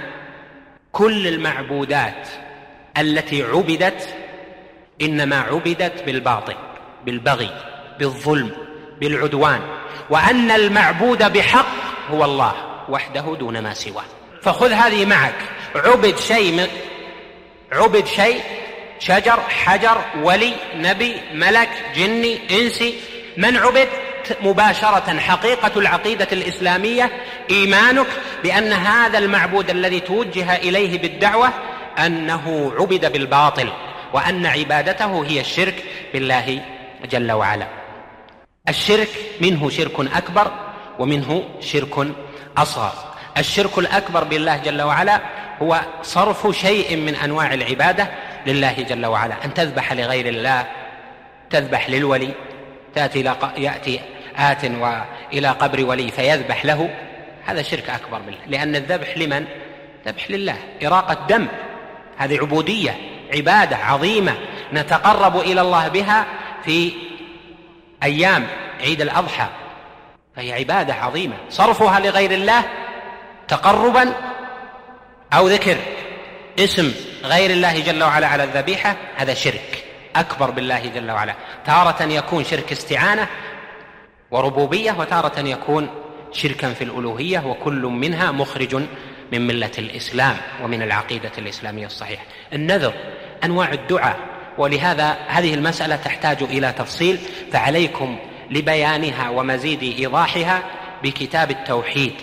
كل المعبودات التي عبدت إنما عبدت بالباطل، بالبغي، بالظلم، بالعدوان. وأن المعبود بحق هو الله وحده دون ما سواه. فخذ هذه معك، عبد شيء عبد شيء شجر، حجر، ولي، نبي، ملك، جني، إنسي، من عبد مباشرة. حقيقة العقيدة الإسلامية إيمانك بأن هذا المعبود الذي توجه إليه بالدعوة أنه عبد بالباطل، وأن عبادته هي الشرك بالله جل وعلا. الشرك منه شرك أكبر ومنه شرك أصغر. الشرك الأكبر بالله جل وعلا هو صرف شيء من أنواع العبادة لله جل وعلا، أن تذبح لغير الله، تذبح للولي، تأتي يأتي آت وإلى قبر ولي فيذبح له، هذا شرك أكبر بالله، لأن الذبح لمن؟ ذبح لله، إراقة دم، هذه عبودية، عبادة عظيمة نتقرب إلى الله بها في أيام عيد الأضحى، فهي عبادة عظيمة. صرفها لغير الله تقربا أو ذكر اسم غير الله جل وعلا على الذبيحة، هذا شرك أكبر بالله جل وعلا. تارة يكون شرك استعانة وربوبية، وتارة يكون شركا في الألوهية، وكل منها مخرج من ملة الإسلام ومن العقيدة الإسلامية الصحيحة. النذر أنواع الدعاء، ولهذا هذه المسألة تحتاج إلى تفصيل، فعليكم لبيانها ومزيد إيضاحها بكتاب التوحيد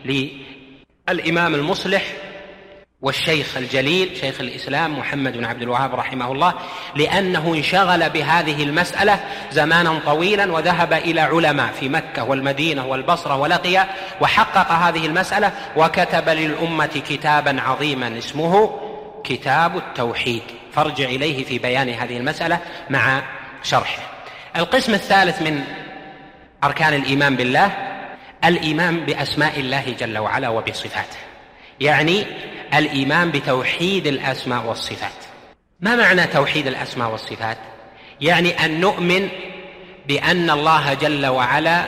للإمام المصلح والشيخ الجليل شيخ الإسلام محمد بن عبد الوهاب رحمه الله، لأنه انشغل بهذه المسألة زمانا طويلا، وذهب إلى علماء في مكة والمدينة والبصرة ولقي وحقق هذه المسألة، وكتب للأمة كتابا عظيما اسمه كتاب التوحيد، فارجع إليه في بيان هذه المسألة مع شرحه. القسم الثالث من أركان الإيمان بالله الإيمان بأسماء الله جل وعلا وبصفاته، يعني الإيمان بتوحيد الأسماء والصفات. ما معنى توحيد الأسماء والصفات؟ يعني أن نؤمن بأن الله جل وعلا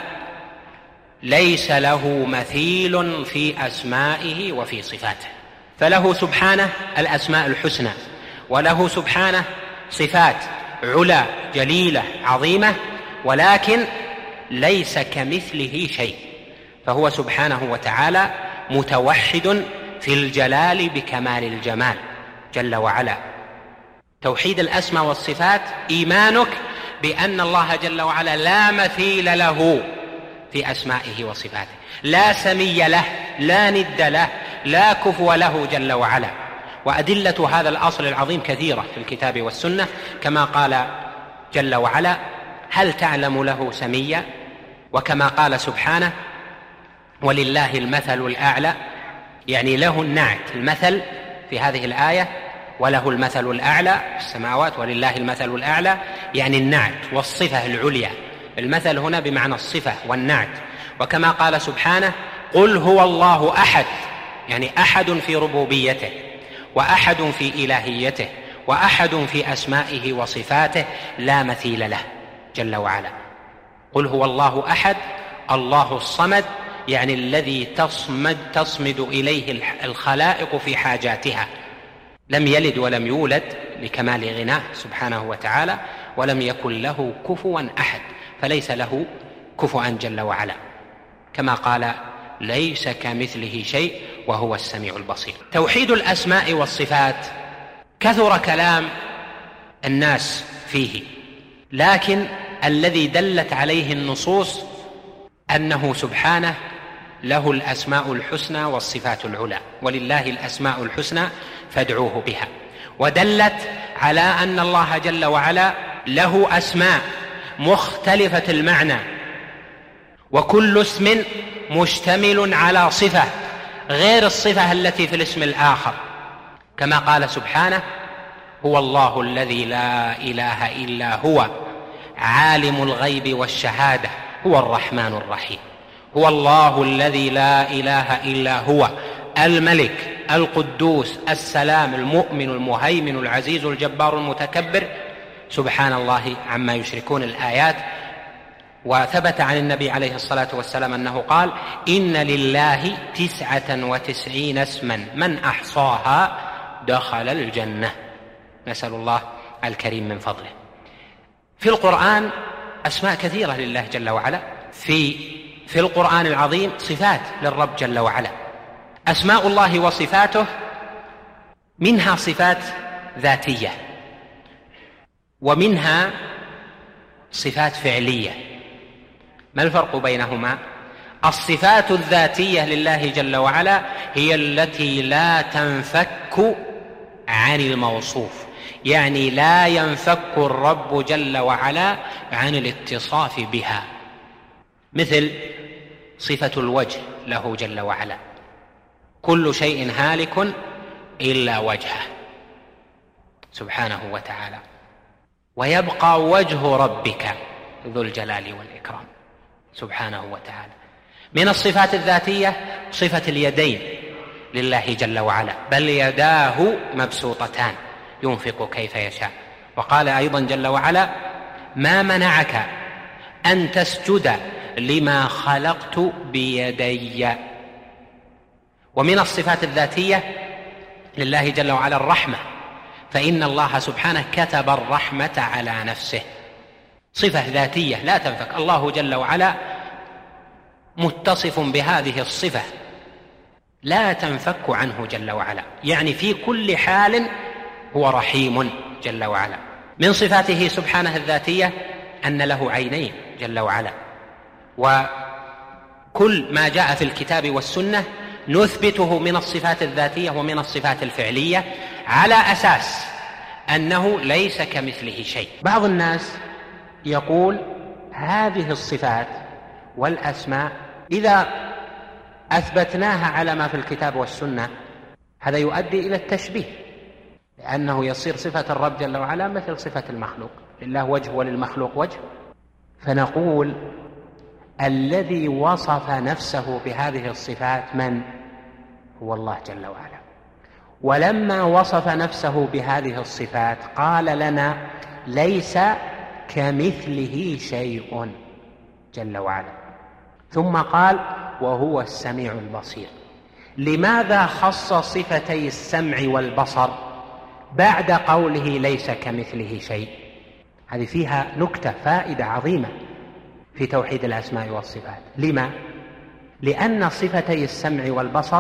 ليس له مثيل في أسمائه وفي صفاته، فله سبحانه الأسماء الحسنى، وله سبحانه صفات علا جليلة عظيمة، ولكن ليس كمثله شيء، فهو سبحانه وتعالى متوحد في الجلال بكمال الجمال جل وعلا. توحيد الأسماء والصفات إيمانك بأن الله جل وعلا لا مثيل له في أسمائه وصفاته، لا سمي له، لا ند له، لا كفو له جل وعلا. وأدلة هذا الأصل العظيم كثيرة في الكتاب والسنة، كما قال جل وعلا هل تعلم له سميا، وكما قال سبحانه ولله المثل الأعلى، يعني له النعت المثل في هذه الآية، وله المثل الأعلى في السماوات ولله المثل الأعلى، يعني النعت والصفة العليا. المثل هنا بمعنى الصفة والنعت. وكما قال سبحانه قل هو الله أحد، يعني أحد في ربوبيته، وأحد في إلهيته، وأحد في أسمائه وصفاته لا مثيل له جل وعلا. قل هو الله أحد، الله الصمد، يعني الذي تصمد, تصمد إليه الخلائق في حاجاتها، لم يلد ولم يولد لكمال غناه سبحانه وتعالى، ولم يكن له كفوا أحد، فليس له كفوا جل وعلا، كما قال ليس كمثله شيء وهو السميع البصير. توحيد الأسماء والصفات كثر كلام الناس فيه، لكن الذي دلت عليه النصوص أنه سبحانه له الأسماء الحسنى والصفات العلى، ولله الأسماء الحسنى فادعوه بها. ودلت على أن الله جل وعلا له أسماء مختلفة المعنى، وكل اسم مشتمل على صفة غير الصفة التي في الاسم الآخر، كما قال سبحانه هو الله الذي لا إله إلا هو عالم الغيب والشهادة هو الرحمن الرحيم. هو الله الذي لا إله إلا هو الملك القدوس السلام المؤمن المهيمن العزيز الجبار المتكبر سبحان الله عما يشركون الآيات. وثبت عن النبي عليه الصلاة والسلام أنه قال إن لله تسعة وتسعين اسما من أحصاها دخل الجنة، نسأل الله الكريم من فضله. في القرآن أسماء كثيرة لله جل وعلا، في في القرآن العظيم صفات للرب جل وعلا. أسماء الله وصفاته منها صفات ذاتية ومنها صفات فعلية. ما الفرق بينهما؟ الصفات الذاتية لله جل وعلا هي التي لا تنفك عن الموصوف، يعني لا ينفك الرب جل وعلا عن الاتصاف بها، مثل صفة الوجه له جل وعلا، كل شيء هالك إلا وجهه سبحانه وتعالى، ويبقى وجه ربك ذو الجلال والإكرام سبحانه وتعالى. من الصفات الذاتية صفة اليدين لله جل وعلا، بل يداه مبسوطتان ينفق كيف يشاء. وقال أيضا جل وعلا: ما منعك أن تسجد لما خلقت بيدي. ومن الصفات الذاتية لله جل وعلا الرحمة، فإن الله سبحانه كتب الرحمة على نفسه، صفة ذاتية لا تنفك. الله جل وعلا متصف بهذه الصفة لا تنفك عنه جل وعلا، يعني في كل حال هو رحيم جل وعلا. من صفاته سبحانه الذاتية أن له عينين جل وعلا، وكل ما جاء في الكتاب والسنة نثبته من الصفات الذاتية ومن الصفات الفعلية على أساس أنه ليس كمثله شيء. بعض الناس يقول هذه الصفات والأسماء إذا أثبتناها على ما في الكتاب والسنة هذا يؤدي إلى التشبيه، لأنه يصير صفة الرب جل وعلا مثل صفة المخلوق، لله وجه وللمخلوق وجه. فنقول الذي وصف نفسه بهذه الصفات من؟ هو الله جل وعلا. ولما وصف نفسه بهذه الصفات قال لنا ليس كمثله شيء جل وعلا، ثم قال وهو السميع البصير. لماذا خص صفتي السمع والبصر بعد قوله ليس كمثله شيء؟ هذه فيها نكتة فائدة عظيمة في توحيد الأسماء والصفات. لما؟ لأن صفتي السمع والبصر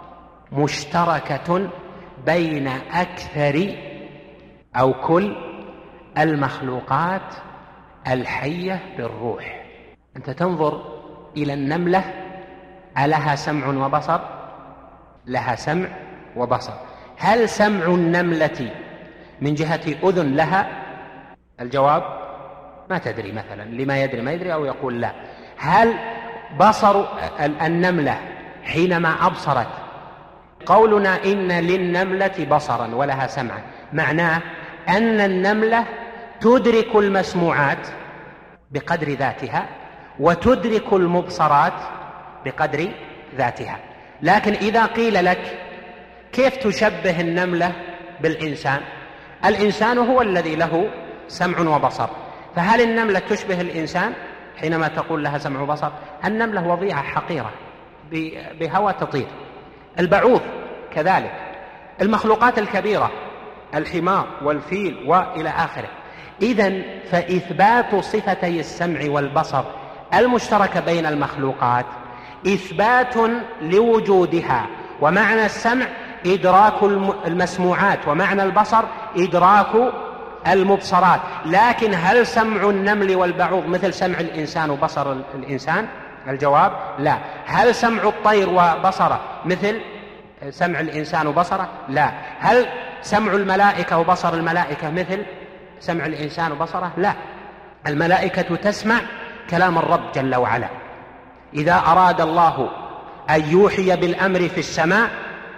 مشتركة بين أكثر أو كل المخلوقات الحية بالروح. أنت تنظر إلى النملة، ألها سمع وبصر؟ لها سمع وبصر. هل سمع النملة من جهة أذن لها؟ الجواب ما تدري مثلا، لما يدري ما يدري أو يقول لا. هل بصر النملة حينما أبصرت، قولنا إن للنملة بصرا ولها سمعا معناه أن النملة تدرك المسموعات بقدر ذاتها وتدرك المبصرات بقدر ذاتها. لكن إذا قيل لك كيف تشبه النملة بالإنسان؟ الإنسان هو الذي له سمع وبصر، فهل النملة تشبه الإنسان حينما تقول لها سمع وبصر؟ النملة وضيعة حقيرة بهوى تطير. البعوض كذلك، المخلوقات الكبيرة الحمار والفيل وإلى آخره. إذن فإثبات صفتي السمع والبصر المشتركة بين المخلوقات إثبات لوجودها، ومعنى السمع إدراك المسموعات ومعنى البصر إدراك المبصرات. لكن هل سمع النمل والبعوض مثل سمع الإنسان وبصر الإنسان؟ الجواب لا. هل سمع الطير وبصره مثل سمع الإنسان وبصره؟ لا. هل سمع الملائكة وبصر الملائكة مثل سمع الإنسان وبصره؟ لا. الملائكة تسمع كلام الرب جل وعلا. إذا أراد الله أن يوحي بالأمر في السماء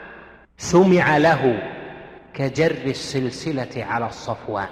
سمع له كجر السلسلة على الصفوان،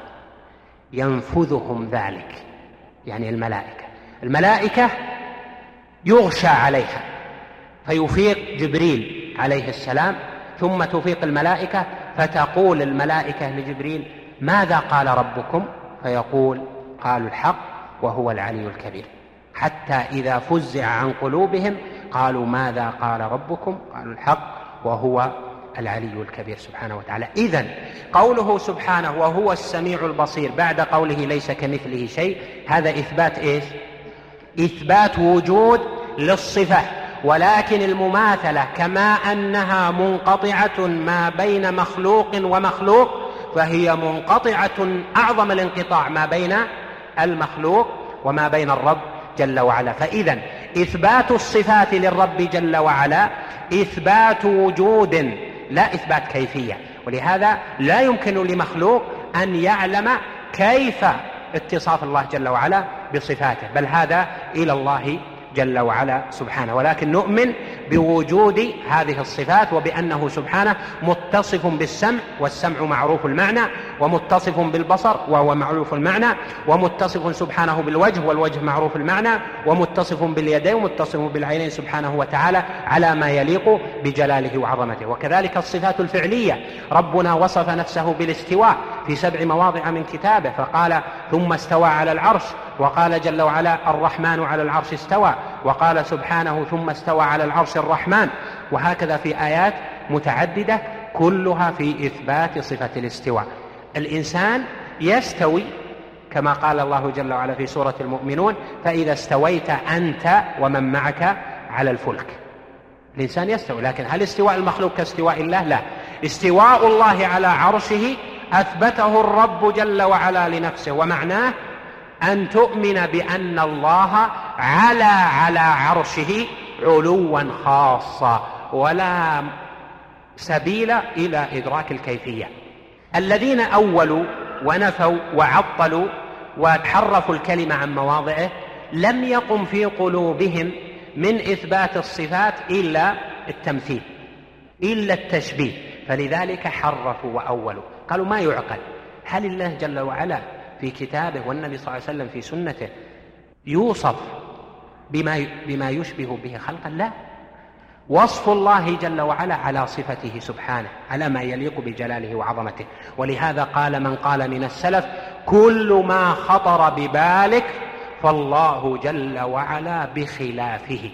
ينفذهم ذلك، يعني الملائكة الملائكة يغشى عليها فيفيق جبريل عليه السلام، ثم تفيق الملائكة فتقول الملائكة لجبريل ماذا قال ربكم؟ فيقول قالوا الحق وهو العلي الكبير، حتى إذا فزع عن قلوبهم قالوا ماذا قال ربكم؟ قالوا الحق وهو العلي الكبير سبحانه وتعالى. إذن قوله سبحانه وهو السميع البصير بعد قوله ليس كمثله شيء، هذا إثبات إيش؟ إثبات وجود للصفة، ولكن المماثلة كما أنها منقطعة ما بين مخلوق ومخلوق فهي منقطعة أعظم الانقطاع ما بين المخلوق وما بين الرب جل وعلا. فإذا إثبات الصفات للرب جل وعلا إثبات وجود لا إثبات كيفية، ولهذا لا يمكن لمخلوق أن يعلم كيف اتصاف الله جل وعلا بصفاته، بل هذا إلى الله جل وعلا سبحانه. ولكن نؤمن بوجود هذه الصفات وبأنه سبحانه متصف بالسمع، والسمع معروف المعنى، ومتصف بالبصر وهو معروف المعنى، ومتصف سبحانه بالوجه والوجه معروف المعنى، ومتصف باليدين ومتصف بالعينين سبحانه وتعالى على ما يليق بجلاله وعظمته. وكذلك الصفات الفعلية، ربنا وصف نفسه بالاستواء في سبع مواضع من كتابه، فقال ثم استوى على العرش، وقال جل وعلا الرحمن على العرش استوى، وقال سبحانه ثم استوى على العرش الرحمن، وهكذا في آيات متعددة كلها في إثبات صفة الاستواء. الإنسان يستوي كما قال الله جل وعلا في سورة المؤمنون فإذا استويت أنت ومن معك على الفلك. الإنسان يستوي، لكن هل استواء المخلوق كاستواء الله؟ لا. استواء الله على عرشه أثبته الرب جل وعلا لنفسه، ومعناه أن تؤمن بأن الله على على عرشه علوا خاصا، ولا سبيل إلى إدراك الكيفية. الذين أولوا ونفوا وعطلوا وحرفوا الكلمة عن مواضعه لم يقم في قلوبهم من إثبات الصفات إلا التمثيل، إلا التشبيه، فلذلك حرفوا وأولوا. قالوا ما يعقل، هل الله جل وعلا في كتابه والنبي صلى الله عليه وسلم في سنته يوصف بما بما يشبه به خلقا؟ لا، وصف الله جل وعلا على صفته سبحانه على ما يليق بجلاله وعظمته. ولهذا قال من قال من السلف كل ما خطر ببالك فالله جل وعلا بخلافه.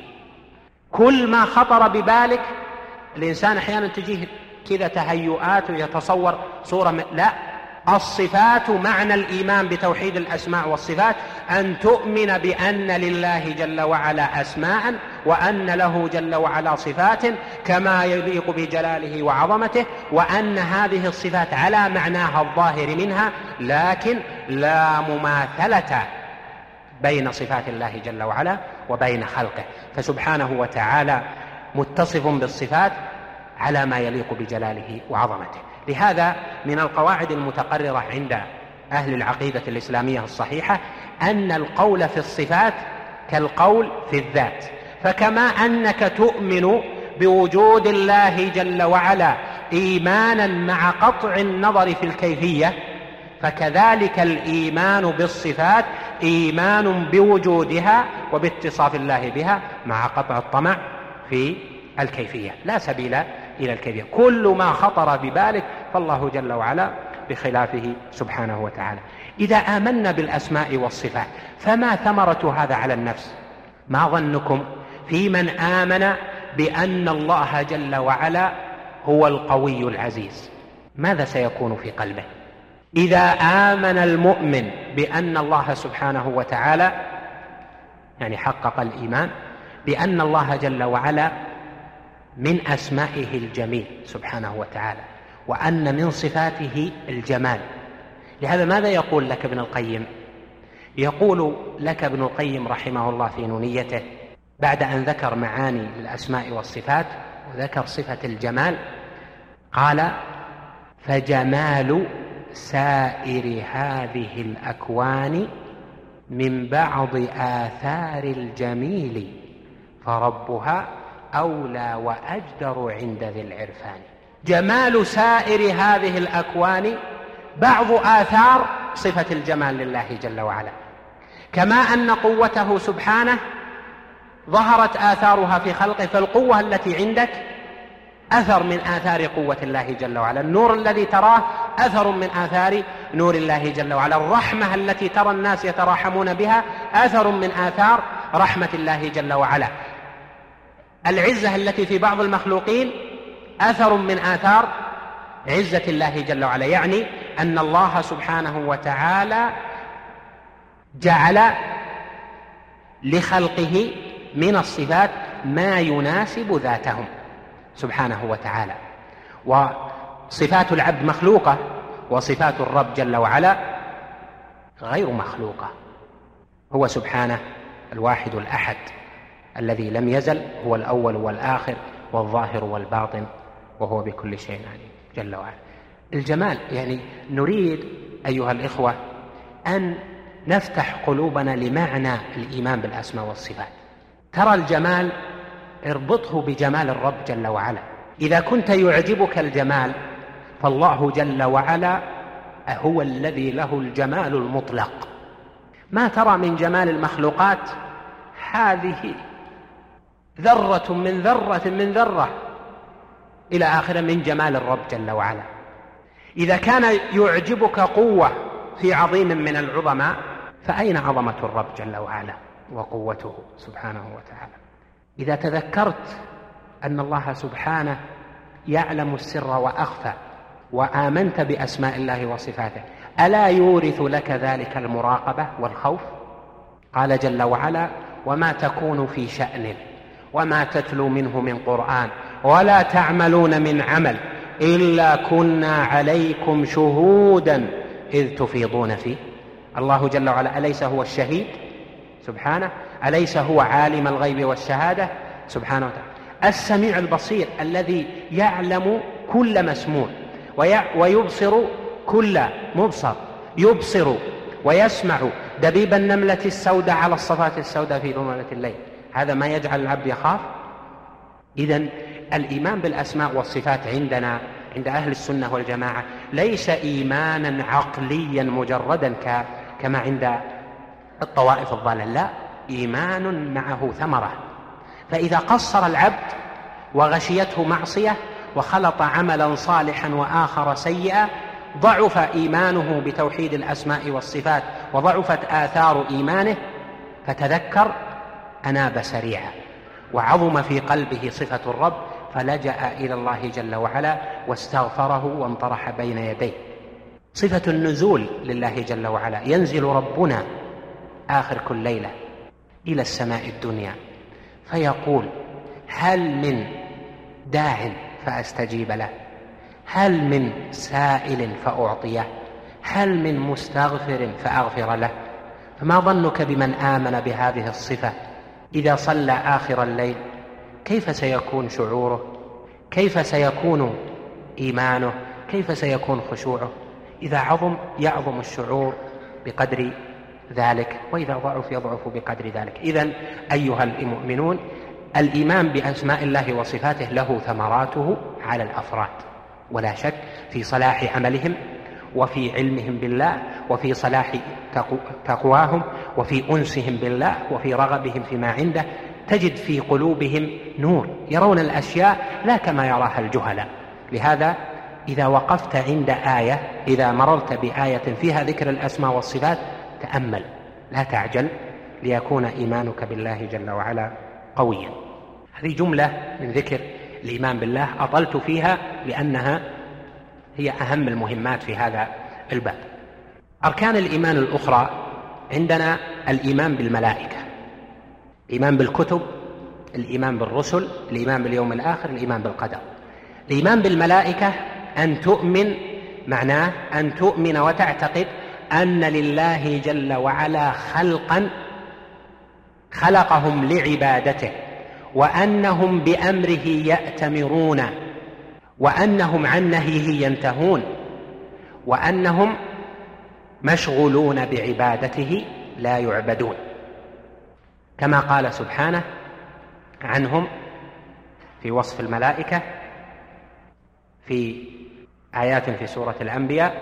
كل ما خطر ببالك، الإنسان أحيانا تجيه كذا تهيؤات ويتصور صورة م... لا، الصفات معنى الإيمان بتوحيد الأسماء والصفات أن تؤمن بأن لله جل وعلا أسماء، وأن له جل وعلا صفات كما يليق بجلاله وعظمته، وأن هذه الصفات على معناها الظاهر منها، لكن لا مماثلة بين صفات الله جل وعلا وبين خلقه، فسبحانه وتعالى متصف بالصفات على ما يليق بجلاله وعظمته. لهذا من القواعد المتقررة عند أهل العقيدة الإسلامية الصحيحة أن القول في الصفات كالقول في الذات، فكما أنك تؤمن بوجود الله جل وعلا إيمانا مع قطع النظر في الكيفية، فكذلك الإيمان بالصفات إيمان بوجودها وباتصاف الله بها مع قطع الطمع في الكيفية، لا سبيل إلى الكيفية. كل ما خطر ببالك فالله جل وعلا بخلافه سبحانه وتعالى. إذا آمنا بالأسماء والصفات فما ثمرة هذا على النفس؟ ما ظنكم في من آمن بأن الله جل وعلا هو القوي العزيز؟ ماذا سيكون في قلبه إذا آمن المؤمن بأن الله سبحانه وتعالى، يعني حقق الإيمان بأن الله جل وعلا من أسمائه الجميل سبحانه وتعالى، وأن من صفاته الجمال؟ لهذا ماذا يقول لك ابن القيم؟ يقول لك ابن القيم رحمه الله في نونيته بعد أن ذكر معاني الأسماء والصفات وذكر صفة الجمال، قال فجمال سائر هذه الأكوان من بعض آثار الجميل فربها أولى وأجدر عند ذي العرفان. جمال سائر هذه الأكوان بعض آثار صفة الجمال لله جل وعلا، كما أن قوته سبحانه ظهرت آثارها في خلقه، فالقوة التي عندك أثر من آثار قوة الله جل وعلا، النور الذي تراه أثر من آثار نور الله جل وعلا، الرحمة التي ترى الناس يتراحمون بها أثر من آثار رحمة الله جل وعلا، العزة التي في بعض المخلوقين أثر من آثار عزة الله جل وعلا. يعني أن الله سبحانه وتعالى جعل لخلقه من الصفات ما يناسب ذاتهم سبحانه وتعالى. وصفات العبد مخلوقة، وصفات الرب جل وعلا غير مخلوقة. هو سبحانه الواحد الأحد الذي لم يزل، هو الأول والآخر والظاهر والباطن، وهو بكل شيء عليم جل وعلا. الجمال، يعني نريد أيها الإخوة أن نفتح قلوبنا لمعنى الإيمان بالأسماء والصفات. ترى الجمال اربطه بجمال الرب جل وعلا. إذا كنت يعجبك الجمال فالله جل وعلا هو الذي له الجمال المطلق. ما ترى من جمال المخلوقات هذه ذرة من ذرة من ذرة إلى آخره من جمال الرب جل وعلا. إذا كان يعجبك قوة في عظيم من العظماء فأين عظمة الرب جل وعلا وقوته سبحانه وتعالى؟ إذا تذكرت أن الله سبحانه يعلم السر وأخفى وآمنت بأسماء الله وصفاته، ألا يورث لك ذلك المراقبة والخوف؟ قال جل وعلا: وما تكون في شأن وما تتلو منه من قرآن ولا تعملون من عمل إلا كنا عليكم شهودا إذ تفيضون فيه. الله جل وعلا أليس هو الشهيد سبحانه؟ أليس هو عالم الغيب والشهادة سبحانه وتعالى؟ السميع البصير الذي يعلم كل مسموع ويبصر كل مبصر، يبصر ويسمع دبيب النملة السوداء على الصفات السوداء في ظلمة الليل. هذا ما يجعل العبد يخاف؟ إذن الإيمان بالأسماء والصفات عندنا عند أهل السنة والجماعة ليس إيمانا عقليا مجردا كما عند الطوائف الضالة، لا، إيمان معه ثمرة. فإذا قصر العبد وغشيته معصية وخلط عملا صالحا وآخر سيئا ضعف إيمانه بتوحيد الأسماء والصفات وضعفت آثار إيمانه، فتذكر أناب سريعا وعظم في قلبه صفة الرب فلجأ إلى الله جل وعلا واستغفره وانطرح بين يديه. صفة النزول لله جل وعلا، ينزل ربنا آخر كل ليلة إلى السماء الدنيا فيقول: هل من داع فأستجيب له، هل من سائل فأعطيه، هل من مستغفر فأغفر له. فما ظنك بمن آمن بهذه الصفة إذا صلى آخر الليل؟ كيف سيكون شعوره؟ كيف سيكون إيمانه؟ كيف سيكون خشوعه؟ إذا عظم يعظم الشعور بقدر ذلك، وإذا ضعف يضعف بقدر ذلك. إذن أيها المؤمنون، الإيمان بأسماء الله وصفاته له ثمراته على الأفراد، ولا شك في صلاح عملهم وفي علمهم بالله وفي صلاح تقواهم وفي أنسهم بالله وفي رغبهم فيما عنده. تجد في قلوبهم نور، يرون الأشياء لا كما يراها الجهلاء. لهذا إذا وقفت عند آية، إذا مررت بآية فيها ذكر الأسماء والصفات تأمل، لا تعجل، ليكون إيمانك بالله جل وعلا قويا. هذه جملة من ذكر الإيمان بالله أطلت فيها لأنها هي أهم المهمات في هذا الباب. أركان الإيمان الأخرى عندنا الإيمان بالملائكة، الإيمان بالكتب، الإيمان بالرسل، الإيمان باليوم الآخر، الإيمان بالقدر. الإيمان بالملائكة أن تؤمن، معناه أن تؤمن وتعتقد أن لله جل وعلا خلقا خلقهم لعبادته، وأنهم بأمره يأتمرون، وأنهم عن نهيه ينتهون، وأنهم مشغولون بعبادته لا يعبدون، كما قال سبحانه عنهم في وصف الملائكة في آيات في سورة الأنبياء،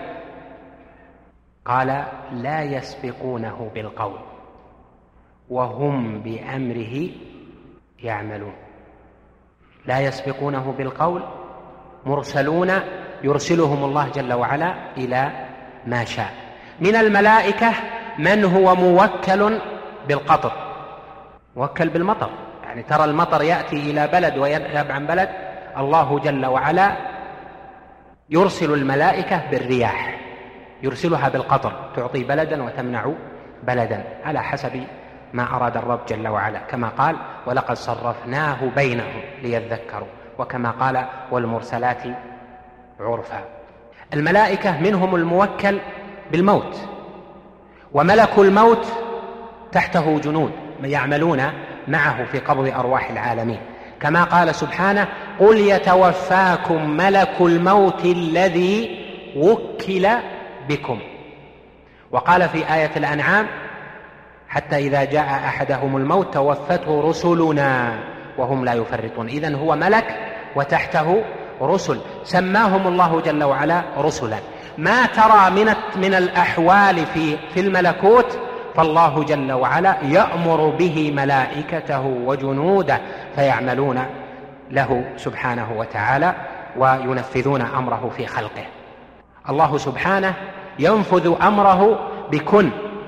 قال: لا يسبقونه بالقول وهم بأمره يعملون. لا يسبقونه بالقول، مرسلون يرسلهم الله جل وعلا إلى ما شاء. من الملائكة من هو موكل بالقطر، موكل بالمطر، يعني ترى المطر يأتي إلى بلد ويذهب عن بلد، الله جل وعلا يرسل الملائكة بالرياح، يرسلها بالقطر، تعطي بلدا وتمنع بلدا على حسب ما أراد الرب جل وعلا، كما قال ولقد صرفناه بينهم ليذكروا، وكما قال والمرسلات عرفا. الملائكة منهم الموكل بالموت، وملك الموت تحته جنود يعملون معه في قبض أرواح العالمين، كما قال سبحانه قل يتوفاكم ملك الموت الذي وكل بكم. وقال في آية الأنعام حتى إذا جاء أحدهم الموت توفته رسلنا وهم لا يفرطون. إذن هو ملك وتحته رسل، سماهم الله جل وعلا رسلا. ما ترى من من الأحوال في في الملكوت فالله جل وعلا يأمر به ملائكته وجنوده فيعملون له سبحانه وتعالى وينفذون أمره في خلقه. الله سبحانه ينفذ أمره بكن،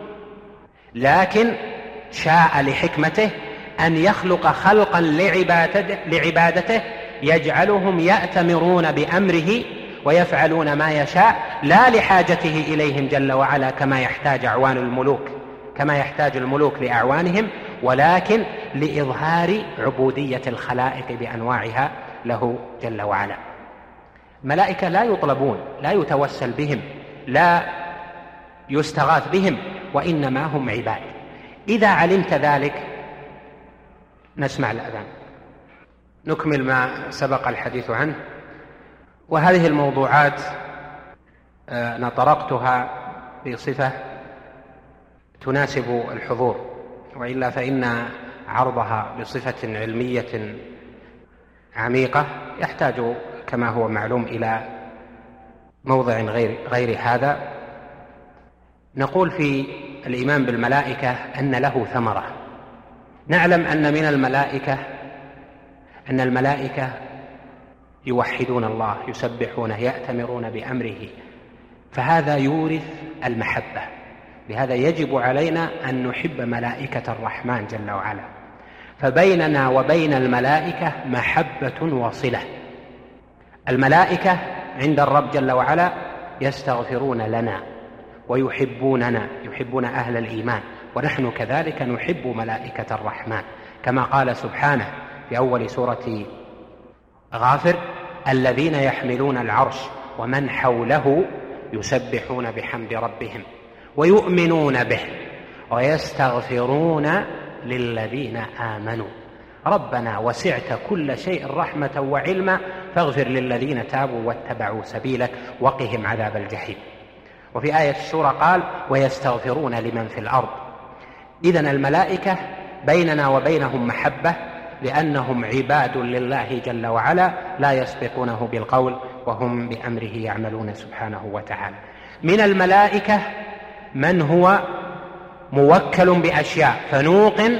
لكن شاء لحكمته أن يخلق خلقا لعبادته, لعبادته يجعلهم يأتمرون بأمره ويفعلون ما يشاء، لا لحاجته إليهم جل وعلا كما يحتاج أعوان الملوك كما يحتاج الملوك لأعوانهم، ولكن لإظهار عبودية الخلائق بأنواعها له جل وعلا. الملائكة لا يطلبون، لا يتوسل بهم، لا يستغاث بهم، وإنما هم عباد. إذا علمت ذلك نسمع الأذان. نكمل ما سبق الحديث عنه. وهذه الموضوعات أنا طرقتها بصفة تناسب الحضور، وإلا فإن عرضها بصفة علمية عميقة يحتاج كما هو معلوم إلى موضع غير, غير هذا. نقول في الإيمان بالملائكة أن له ثمرة. نعلم أن من الملائكة أن الملائكة يوحدون الله، يسبحونه، يأتمرون بأمره، فهذا يورث المحبة. لهذا يجب علينا أن نحب ملائكة الرحمن جل وعلا. فبيننا وبين الملائكة محبة وصلة. الملائكة عند الرب جل وعلا يستغفرون لنا ويحبوننا، يحبون أهل الإيمان، ونحن كذلك نحب ملائكة الرحمن، كما قال سبحانه في أول سورة غافر الذين يحملون العرش ومن حوله يسبحون بحمد ربهم ويؤمنون به ويستغفرون للذين آمنوا ربنا وسعت كل شيء رحمة وعلما فاغفر للذين تابوا واتبعوا سبيلك وقهم عذاب الجحيم. وفي آية الشورى قال ويستغفرون لمن في الأرض. إذن الملائكة بيننا وبينهم محبة، لأنهم عباد لله جل وعلا لا يسبقونه بالقول وهم بأمره يعملون سبحانه وتعالى. من الملائكة من هو موكل بأشياء، فنوقن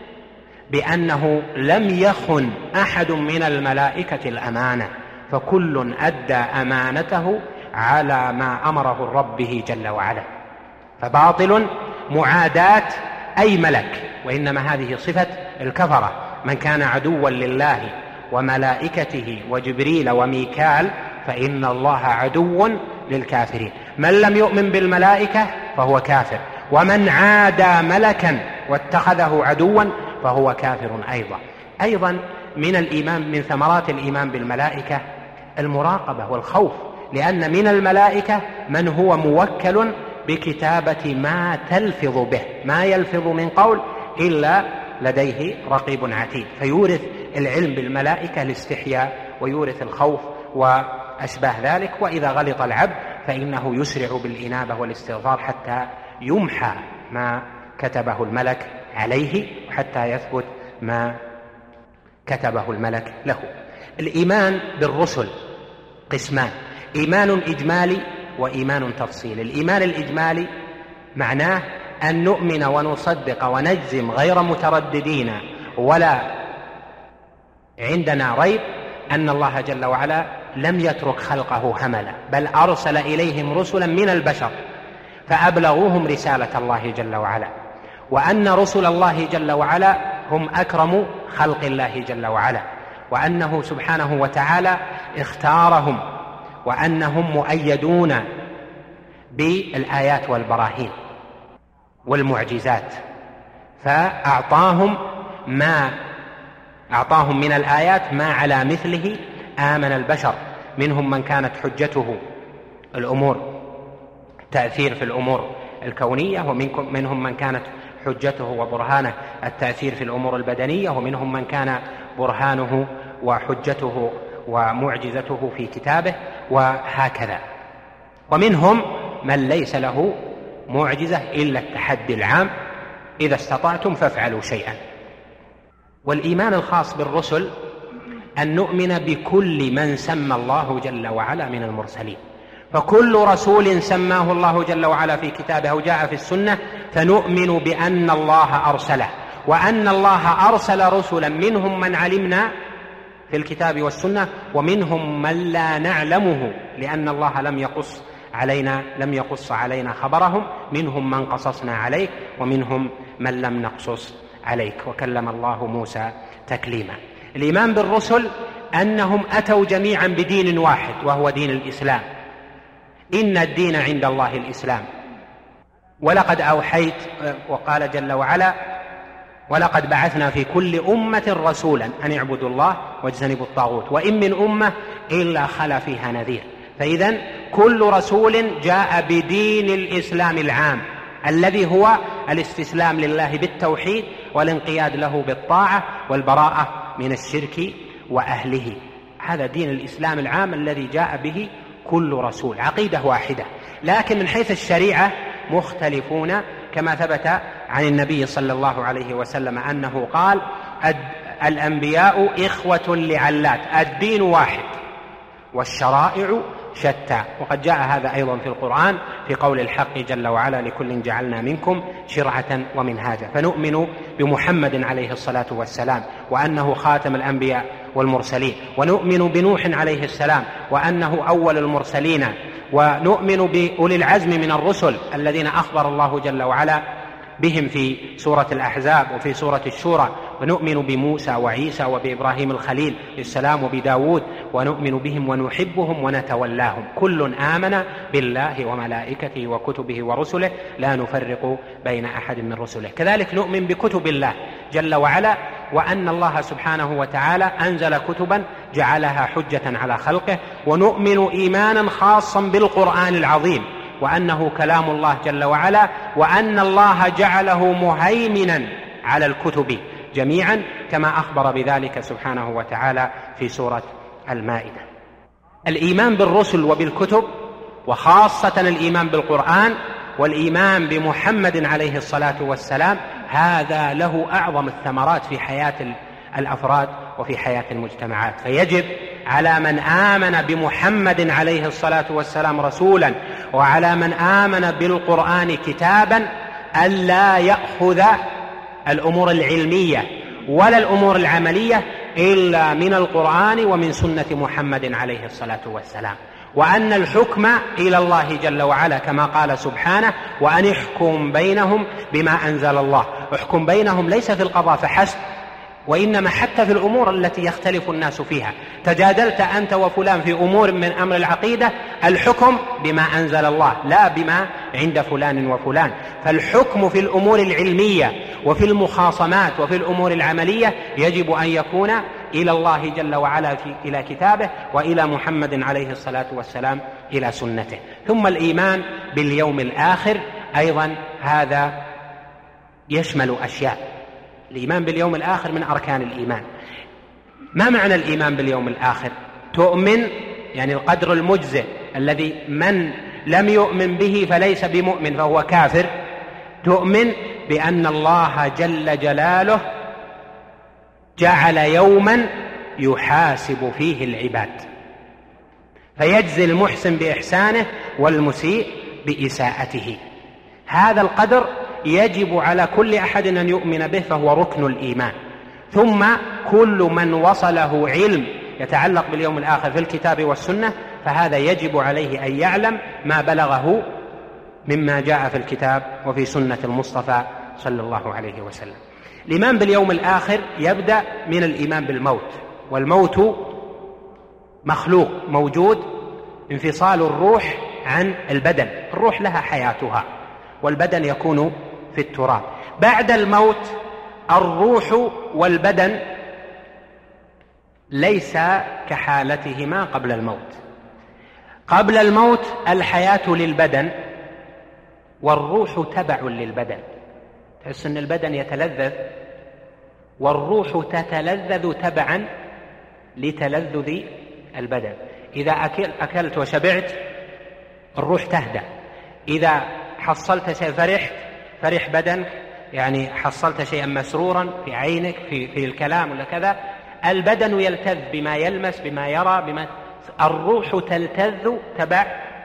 بأنه لم يخن أحد من الملائكة الأمانة، فكل أدى أمانته على ما أمره الرب به جل وعلا. فباطل معاداة أي ملك، وإنما هذه صفة الكفرة. من كان عدوا لله وملائكته وجبريل وميكال فإن الله عدو للكافرين. من لم يؤمن بالملائكة فهو كافر، ومن عادى ملكا واتخذه عدوا فهو كافر أيضا. أيضا من الإيمان، من ثمرات الإيمان بالملائكة المراقبة والخوف، لأن من الملائكة من هو موكل بكتابة ما تلفظ به، ما يلفظ من قول إلا لديه رقيب عتيد، فيورث العلم بالملائكة الاستحياء ويورث الخوف وأشباه ذلك. وإذا غلط العبد فإنه يسرع بالإنابة والاستغفار حتى يمحى ما كتبه الملك عليه وحتى يثبت ما كتبه الملك له. الإيمان بالرسل قسمان: إيمان إجمالي وإيمان تفصيلي. الإيمان الإجمالي معناه أن نؤمن ونصدق ونجزم غير مترددين ولا عندنا ريب أن الله جل وعلا لم يترك خلقه هملا، بل أرسل إليهم رسلا من البشر فأبلغوهم رسالة الله جل وعلا، وأن رسل الله جل وعلا هم أكرم خلق الله جل وعلا، وأنه سبحانه وتعالى اختارهم، وأنهم مؤيدون بالآيات والبراهين والمعجزات. فأعطاهم ما أعطاهم من الآيات ما على مثله آمن البشر. منهم من كانت حجته الأمور تأثير في الأمور الكونية، ومنهم من كانت حجته وبرهانه التأثير في الأمور البدنية، ومنهم من كان برهانه وحجته ومعجزته في كتابه، وهكذا. ومنهم من ليس له معجزة إلا التحدي العام: إذا استطعتم فافعلوا شيئا. والإيمان الخاص بالرسل أن نؤمن بكل من سمى الله جل وعلا من المرسلين، فكل رسول سماه الله جل وعلا في كتابه أو جاء في السنة فنؤمن بأن الله أرسله، وأن الله أرسل رسلا منهم من علمنا في الكتاب والسنة، ومنهم من لا نعلمه لأن الله لم يقص علينا لم يقص علينا خبرهم، منهم من قصصنا عليك ومنهم من لم نقصص عليك، وكلم الله موسى تكليما. الإيمان بالرسل أنهم أتوا جميعا بدين واحد وهو دين الإسلام، إن الدين عند الله الإسلام. ولقد أوحيت، وقال جل وعلا: ولقد بعثنا في كل أمة رسولا أن اعبدوا الله واجتنبوا الطاغوت وإن من أمة إلا خلا فيها نذير. فإذن كل رسول جاء بدين الإسلام العام الذي هو الاستسلام لله بالتوحيد والانقياد له بالطاعة والبراءة من الشرك وأهله. هذا دين الإسلام العام الذي جاء به كل رسول، عقيدة واحدة، لكن من حيث الشريعة مختلفون، كما ثبت عن النبي صلى الله عليه وسلم أنه قال: الأنبياء إخوة لعلات، الدين واحد والشرائع شتى. وقد جاء هذا أيضا في القرآن في قول الحق جل وعلا: لكل جعلنا منكم شرعة ومنهاجا. فنؤمن بمحمد عليه الصلاة والسلام وأنه خاتم الأنبياء والمرسلين، ونؤمن بنوح عليه السلام وأنه أول المرسلين، ونؤمن بأولي العزم من الرسل الذين أخبر الله جل وعلا بهم في سورة الأحزاب وفي سورة الشورى، ونؤمن بموسى وعيسى وبإبراهيم الخليل السلام وبداود، ونؤمن بهم ونحبهم ونتولاهم. كل آمن بالله وملائكته وكتبه ورسله لا نفرق بين أحد من رسله. كذلك نؤمن بكتب الله جل وعلا، وأن الله سبحانه وتعالى أنزل كتبا جعلها حجة على خلقه، ونؤمن إيمانا خاصا بالقرآن العظيم وأنه كلام الله جل وعلا، وأن الله جعله مهيمنا على الكتب جميعا كما أخبر بذلك سبحانه وتعالى في سورة المائدة. الإيمان بالرسل وبالكتب، وخاصة الإيمان بالقرآن والإيمان بمحمد عليه الصلاة والسلام، هذا له أعظم الثمرات في حياة الأفراد وفي حياة المجتمعات. فيجب على من آمن بمحمد عليه الصلاة والسلام رسولا وعلى من آمن بالقرآن كتابا ألا يأخذ الأمور العلمية ولا الأمور العملية إلا من القرآن ومن سنة محمد عليه الصلاة والسلام، وأن الحكم إلى الله جل وعلا كما قال سبحانه: وأن احكم بينهم بما أنزل الله. احكم بينهم ليس في القضاء فحسب، وإنما حتى في الأمور التي يختلف الناس فيها. تجادلت أنت وفلان في أمور من أمر العقيدة، الحكم بما أنزل الله لا بما عند فلان وفلان. فالحكم في الأمور العلمية وفي المخاصمات وفي الأمور العملية يجب أن يكون إلى الله جل وعلا في إلى كتابه، وإلى محمد عليه الصلاة والسلام إلى سنته. ثم الإيمان باليوم الآخر أيضا هذا يشمل أشياء. الإيمان باليوم الآخر من أركان الإيمان. ما معنى الإيمان باليوم الآخر؟ تؤمن يعني القدر المجزئ الذي من لم يؤمن به فليس بمؤمن فهو كافر. تؤمن بأن الله جل جلاله جعل يوما يحاسب فيه العباد فيجزي المحسن بإحسانه والمسيء بإساءته. هذا القدر يجب على كل أحد أن يؤمن به، فهو ركن الإيمان. ثم كل من وصله علم يتعلق باليوم الآخر في الكتاب والسنة فهذا يجب عليه أن يعلم ما بلغه مما جاء في الكتاب وفي سنة المصطفى صلى الله عليه وسلم. الإيمان باليوم الآخر يبدأ من الإيمان بالموت، والموت مخلوق موجود، انفصال الروح عن البدن. الروح لها حياتها والبدن يكون في التراب. بعد الموت الروح والبدن ليس كحالتهما قبل الموت. قبل الموت الحياة للبدن والروح تبع للبدن، تحس أن البدن يتلذذ والروح تتلذذ تبعا لتلذذ البدن. إذا أكل أكلت وشبعت الروح تهدأ، إذا حصلت شيء فرحت فرح بدنك، يعني حصلت شيئا مسرورا في عينك في, في الكلام ولا كذا، البدن يلتذ بما يلمس بما يرى بما الروح تلتذ تبع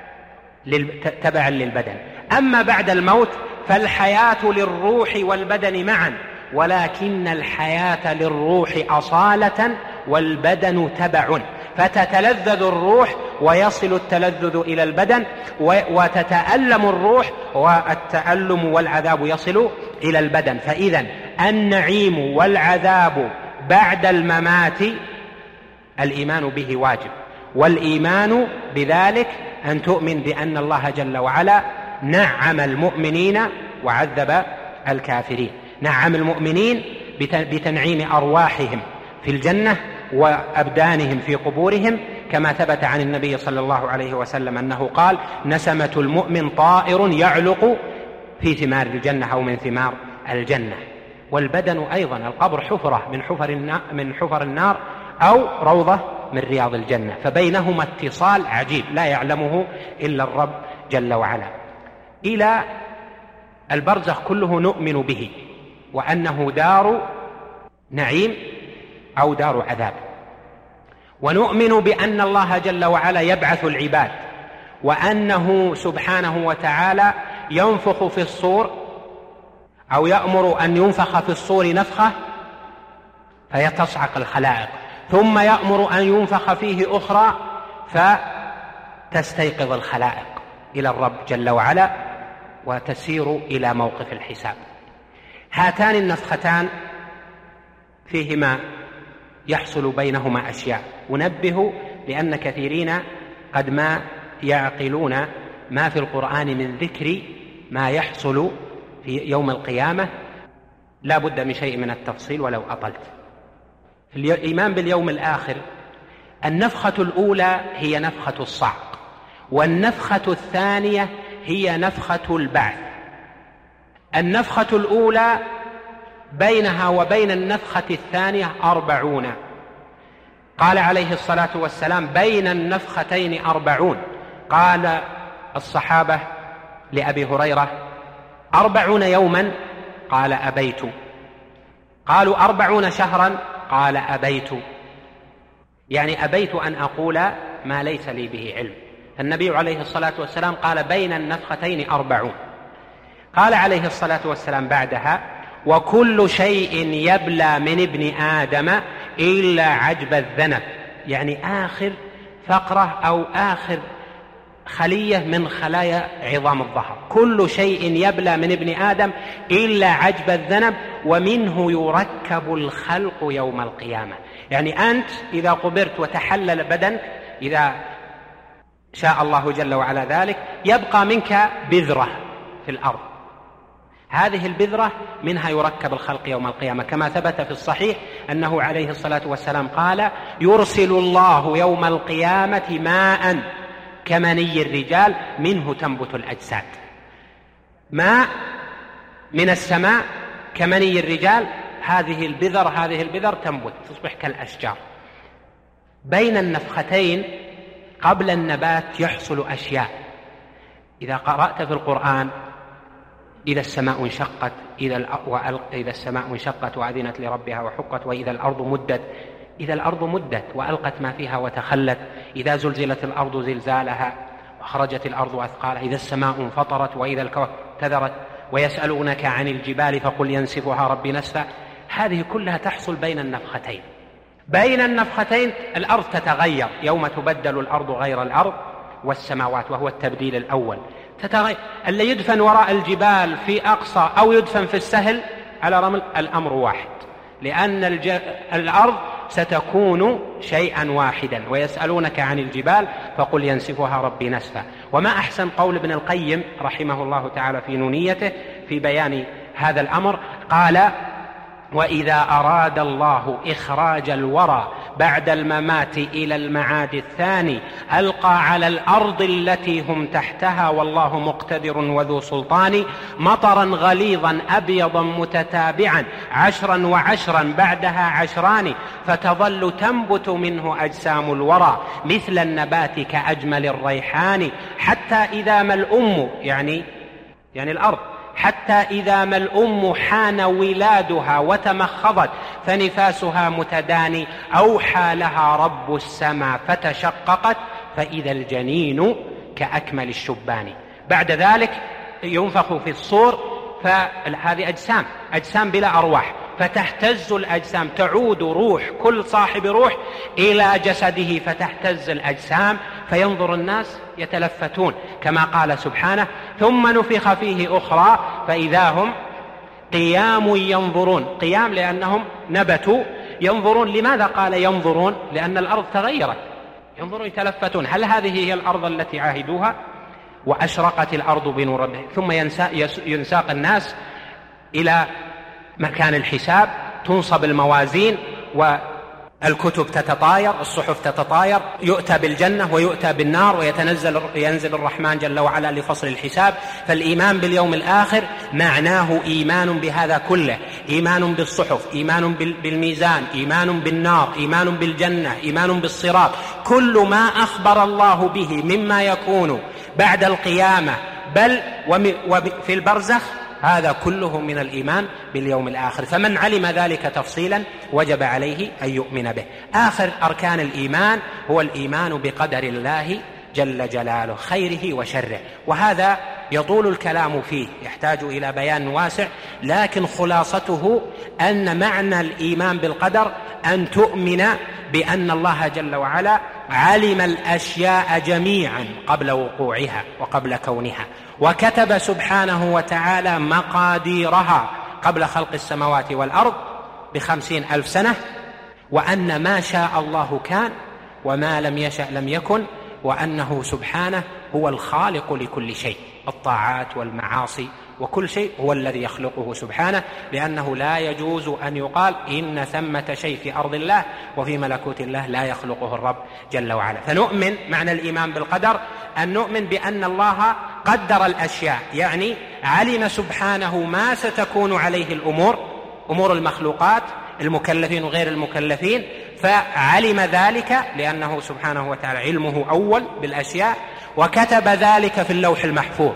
تبعا للبدن. أما بعد الموت فالحياة للروح والبدن معا، ولكن الحياة للروح أصالة والبدن تبع، فتتلذذ الروح ويصل التلذذ إلى البدن، وتتألم الروح والتألم والعذاب يصل إلى البدن. فإذن النعيم والعذاب بعد الممات الإيمان به واجب، والإيمان بذلك أن تؤمن بأن الله جل وعلا نعم المؤمنين وعذب الكافرين. نعم المؤمنين بتنعيم أرواحهم في الجنة وأبدانهم في قبورهم، كما ثبت عن النبي صلى الله عليه وسلم أنه قال: نسمة المؤمن طائر يعلق في ثمار الجنة أو من ثمار الجنة. والبدن أيضا القبر حفرة من حفر من حفر النار أو روضة من رياض الجنة، فبينهما اتصال عجيب لا يعلمه إلا الرب جل وعلا. إلى البرزخ كله نؤمن به، وأنه دار نعيم أو دار عذاب، ونؤمن بأن الله جل وعلا يبعث العباد، وأنه سبحانه وتعالى ينفخ في الصور أو يأمر أن ينفخ في الصور نفخة فيتصعق الخلائق، ثم يأمر أن ينفخ فيه أخرى فتستيقظ الخلائق إلى الرب جل وعلا وتسير إلى موقف الحساب. هاتان النفختان فيهما يحصل بينهما أشياء. أنبه لأن كثيرين قد ما يعقلون ما في القرآن من ذكر ما يحصل في يوم القيامة، لا بد من شيء من التفصيل ولو أطلت. في الإيمان باليوم الآخر النفخة الأولى هي نفخة الصعق، والنفخة الثانية هي نفخة البعث. النفخة الأولى بينها وبين النفخة الثانية أربعون، قال عليه الصلاة والسلام: بين النفختين أربعون. قال الصحابة لأبي هريرة: أربعون يوما؟ قال: أبيت. قالوا: أربعون شهرا؟ قال: أبيت. يعني أبيت أن أقول ما ليس لي به علم. النبي عليه الصلاة والسلام قال: بين النفختين أربعون. قال عليه الصلاة والسلام بعدها: وكل شيء يبلى من ابن آدم إلا عجب الذنب، يعني آخر فقرة أو آخر خلية من خلايا عظام الظهر، كل شيء يبلى من ابن آدم إلا عجب الذنب ومنه يركب الخلق يوم القيامة. يعني أنت إذا قبرت وتحلل بدنك، إذا شاء الله جل وعلا ذلك، يبقى منك بذرة في الأرض، هذه البذرة منها يركب الخلق يوم القيامة، كما ثبت في الصحيح أنه عليه الصلاة والسلام قال: يرسل الله يوم القيامة ماء كمني الرجال منه تنبت الأجساد. ماء من السماء كمني الرجال، هذه البذر هذه البذر تنبت تصبح كالأشجار. بين النفختين قبل النبات يحصل أشياء. إذا قرأت في القرآن: إذا السماء انشقت، إذا, إذا السماء انشقت وأذنت لربها وحقت، وإذا الأرض مدت، إذا الأرض مدت وألقت ما فيها وتخلت، إذا زلزلت الأرض زلزالها وخرجت الأرض أثقالها، إذا السماء انفطرت وإذا الكواكب انتثرت، ويسألونك عن الجبال فقل ينسفها ربي نسفا. هذه كلها تحصل بين النفختين. بين النفختين الأرض تتغير، يوم تبدل الأرض غير الأرض والسماوات، وهو التبديل الأول. تتغير، اللي يدفن وراء الجبال في أقصى أو يدفن في السهل على رمل الأمر واحد، لأن الج... الأرض ستكون شيئا واحدا. ويسألونك عن الجبال فقل ينسفها ربي نسفا. وما أحسن قول ابن القيم رحمه الله تعالى في نونيته في بيان هذا الأمر، قال: وإذا أراد الله إخراج الورى بعد الممات إلى المعاد الثاني ألقى على الأرض التي هم تحتها والله مقتدر وذو سلطان مطرا غليظا أبيضا متتابعا عشرا وعشرا بعدها عشران فتظل تنبت منه أجسام الورى مثل النبات كأجمل الريحان حتى إذا ما الأم يعني يعني الأرض حتى إذا ما الأم حان ولادها وتمخضت فنفاسها متداني أوحى لها رب السماء فتشققت فإذا الجنين كأكمل الشبان. بعد ذلك ينفخ في الصور، فهذه أجسام أجسام بلا أرواح، فتهتز الأجسام، تعود روح كل صاحب روح إلى جسده فتهتز الأجسام فينظر الناس يتلفتون كما قال سبحانه: ثم نفخ فيه أخرى فإذا هم قيام ينظرون. قيام لأنهم نبتوا، ينظرون. لماذا قال ينظرون؟ لأن الأرض تغيرت، ينظرون يتلفتون. هل هذه هي الأرض التي عاهدوها؟ وأشرقت الأرض بنور ربها. ثم ينساق الناس إلى مكان الحساب، تنصب الموازين والكتب تتطاير، الصحف تتطاير، يؤتى بالجنة ويؤتى بالنار، ويتنزل ينزل الرحمن جل وعلا لفصل الحساب. فالإيمان باليوم الآخر معناه إيمان بهذا كله، إيمان بالصحف، إيمان بالميزان، إيمان بالنار، إيمان بالجنة، إيمان بالصراط. كل ما أخبر الله به مما يكون بعد القيامة بل وفي البرزخ هذا كله من الإيمان باليوم الآخر. فمن علم ذلك تفصيلا وجب عليه أن يؤمن به. آخر أركان الإيمان هو الإيمان بقدر الله جل جلاله خيره وشره، وهذا يطول الكلام فيه، يحتاج إلى بيان واسع، لكن خلاصته أن معنى الإيمان بالقدر أن تؤمن بأن الله جل وعلا علم الأشياء جميعا قبل وقوعها وقبل كونها، وكتب سبحانه وتعالى مقاديرها قبل خلق السماوات والأرض بخمسين ألف سنة، وأن ما شاء الله كان وما لم يشأ لم يكن، وأنه سبحانه هو الخالق لكل شيء، الطاعات والمعاصي وكل شيء هو الذي يخلقه سبحانه، لأنه لا يجوز أن يقال إن ثمة شيء في أرض الله وفي ملكوت الله لا يخلقه الرب جل وعلا. فنؤمن، معنى الإيمان بالقدر أن نؤمن بأن الله قدر الأشياء، يعني علم سبحانه ما ستكون عليه الأمور، أمور المخلوقات، المكلفين وغير المكلفين، فعلم ذلك لأنه سبحانه وتعالى علمه أول بالأشياء، وكتب ذلك في اللوح المحفوظ،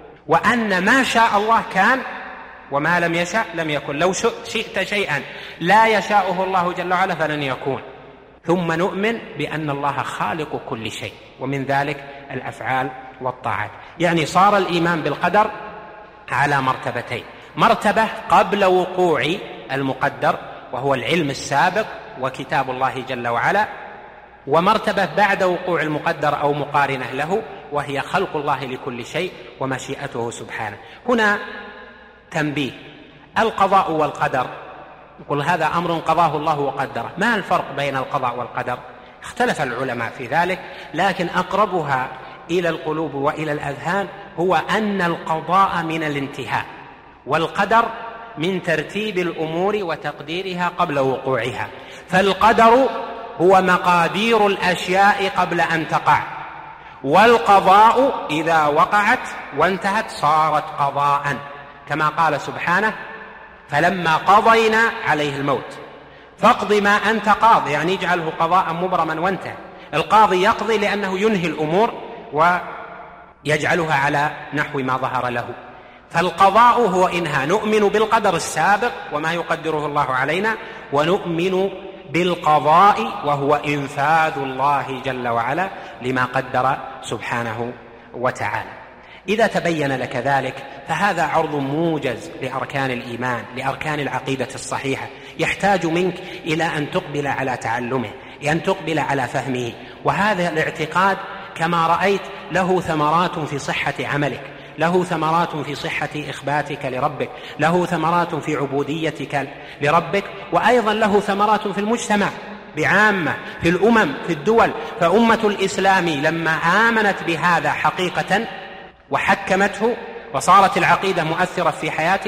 وأن ما شاء الله كان وما لم يشاء لم يكن. لو شئت شيئا لا يشاءه الله جل وعلا فلن يكون. ثم نؤمن بأن الله خالق كل شيء، ومن ذلك الأفعال والطاعات. يعني صار الإيمان بالقدر على مرتبتين: مرتبة قبل وقوع المقدر وهو العلم السابق وكتاب الله جل وعلا، ومرتبة بعد وقوع المقدر أو مقارنة له وهي خلق الله لكل شيء ومشيئته سبحانه. هنا تنبيه: القضاء والقدر، يقول هذا أمر قضاه الله وقدره. ما الفرق بين القضاء والقدر؟ اختلف العلماء في ذلك، لكن أقربها إلى القلوب وإلى الأذهان هو أن القضاء من الانتهاء، والقدر من ترتيب الأمور وتقديرها قبل وقوعها. فالقدر هو مقادير الأشياء قبل أن تقع، والقضاء إذا وقعت وانتهت صارت قضاء، كما قال سبحانه: فلما قضينا عليه الموت فاقض ما أنت قاض، يعني يجعله قضاء مبرما وانتهى. القاضي يقضي لأنه ينهي الأمور ويجعلها على نحو ما ظهر له. فالقضاء هو إنهاء. نؤمن بالقدر السابق وما يقدره الله علينا، ونؤمن بالقضاء وهو إنفاذ الله جل وعلا لما قدر سبحانه وتعالى. إذا تبين لك ذلك فهذا عرض موجز لأركان الإيمان، لأركان العقيدة الصحيحة، يحتاج منك إلى أن تقبل على تعلمه، أن تقبل على فهمه. وهذا الاعتقاد كما رأيت له ثمرات في صحة عملك، له ثمرات في صحة إخباتك لربك، له ثمرات في عبوديتك لربك، وأيضا له ثمرات في المجتمع بعامة، في الأمم، في الدول. فأمة الإسلام لما آمنت بهذا حقيقة وحكمته وصارت العقيدة مؤثرة في حياتها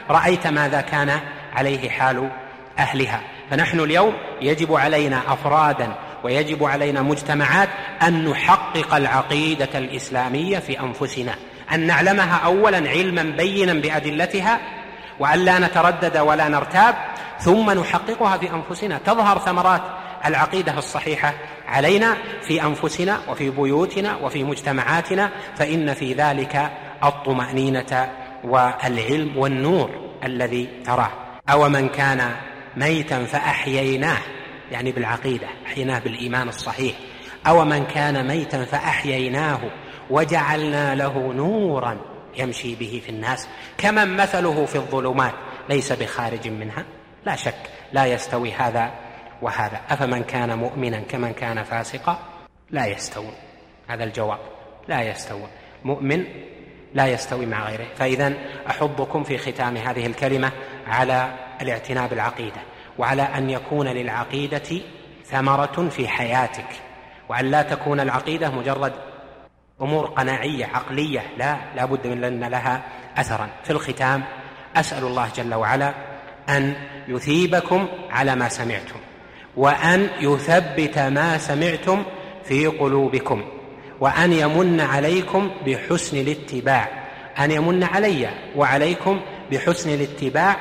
رأيت ماذا كان عليه حال أهلها. فنحن اليوم يجب علينا أفرادا ويجب علينا مجتمعات أن نحقق العقيدة الإسلامية في أنفسنا، أن نعلمها أولا علما بينا بأدلتها، وأن لا نتردد ولا نرتاب، ثم نحققها في أنفسنا. تظهر ثمرات العقيدة الصحيحة علينا في أنفسنا وفي بيوتنا وفي مجتمعاتنا، فإن في ذلك الطمأنينة والعلم والنور الذي تراه. أو من كان ميتا فأحييناه، يعني بالعقيدة، أحييناه بالإيمان الصحيح. أو من كان ميتا فأحييناه وجعلنا له نورا يمشي به في الناس كمن مثله في الظلمات ليس بخارج منها. لا شك لا يستوي هذا وهذا. أفمن كان مؤمنا كمن كان فاسقا لا يستوون. هذا الجواب، لا يستوون. مؤمن لا يستوي مع غيره. فإذن أحضكم في ختام هذه الكلمة على الاعتناء بالعقيدة، وعلى أن يكون للعقيدة ثمرة في حياتك، وأن لا تكون العقيدة مجرد أمور قناعية عقلية، لا لا بد من أن لها أثرا. في الختام أسأل الله جل وعلا أن يثيبكم على ما سمعتم، وأن يثبت ما سمعتم في قلوبكم، وأن يمن عليكم بحسن الاتباع، أن يمن علي وعليكم بحسن الاتباع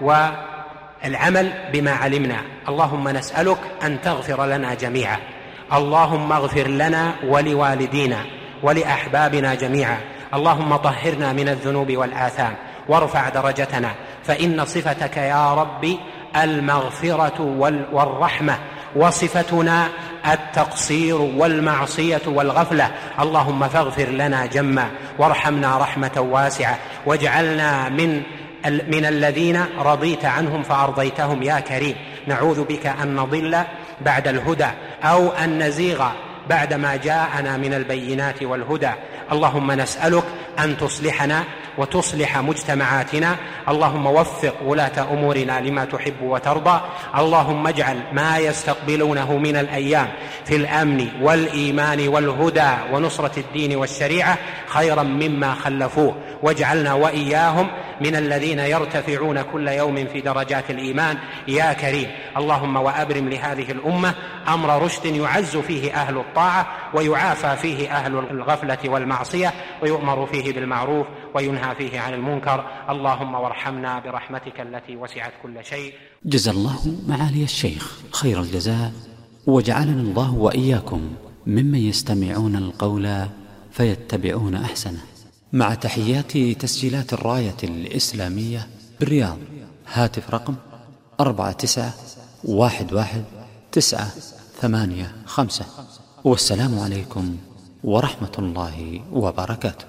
والعمل بما علمنا. اللهم نسألك أن تغفر لنا جميعا، اللهم اغفر لنا ولوالدينا ولأحبابنا جميعا، اللهم طهرنا من الذنوب والآثام وارفع درجتنا، فإن صفتك يا ربي المغفرة والرحمة، وصفتنا التقصير والمعصية والغفلة. اللهم فاغفر لنا جما وارحمنا رحمة واسعة، واجعلنا من من الذين رضيت عنهم فأرضيتهم يا كريم. نعوذ بك أن نضل بعد الهدى أو أن نزيغ بعدما جاءنا من البينات والهدى. اللهم نسألك أن تصلحنا وتصلح مجتمعاتنا. اللهم وفق ولاة أمورنا لما تحب وترضى. اللهم اجعل ما يستقبلونه من الأيام في الأمن والإيمان والهدى ونصرة الدين والشريعة خيرا مما خلفوه، واجعلنا وإياهم من الذين يرتفعون كل يوم في درجات الإيمان يا كريم. اللهم وأبرم لهذه الأمة أمر رشد يعز فيه أهل الطاعة ويعافى فيه أهل الغفلة والمعصية، ويؤمر فيه بالمعروف وينهى فيه عن المنكر. اللهم وارحمنا برحمتك التي وسعت كل شيء. جزا الله معالي الشيخ خير الجزاء، وجعلنا الله وإياكم ممن يستمعون القول فيتبعون أحسنه. مع تحيات تسجيلات الراية الإسلامية بالرياض، هاتف رقم أربعة تسعة واحد واحد تسعة ثمانية خمسة. والسلام عليكم ورحمة الله وبركاته.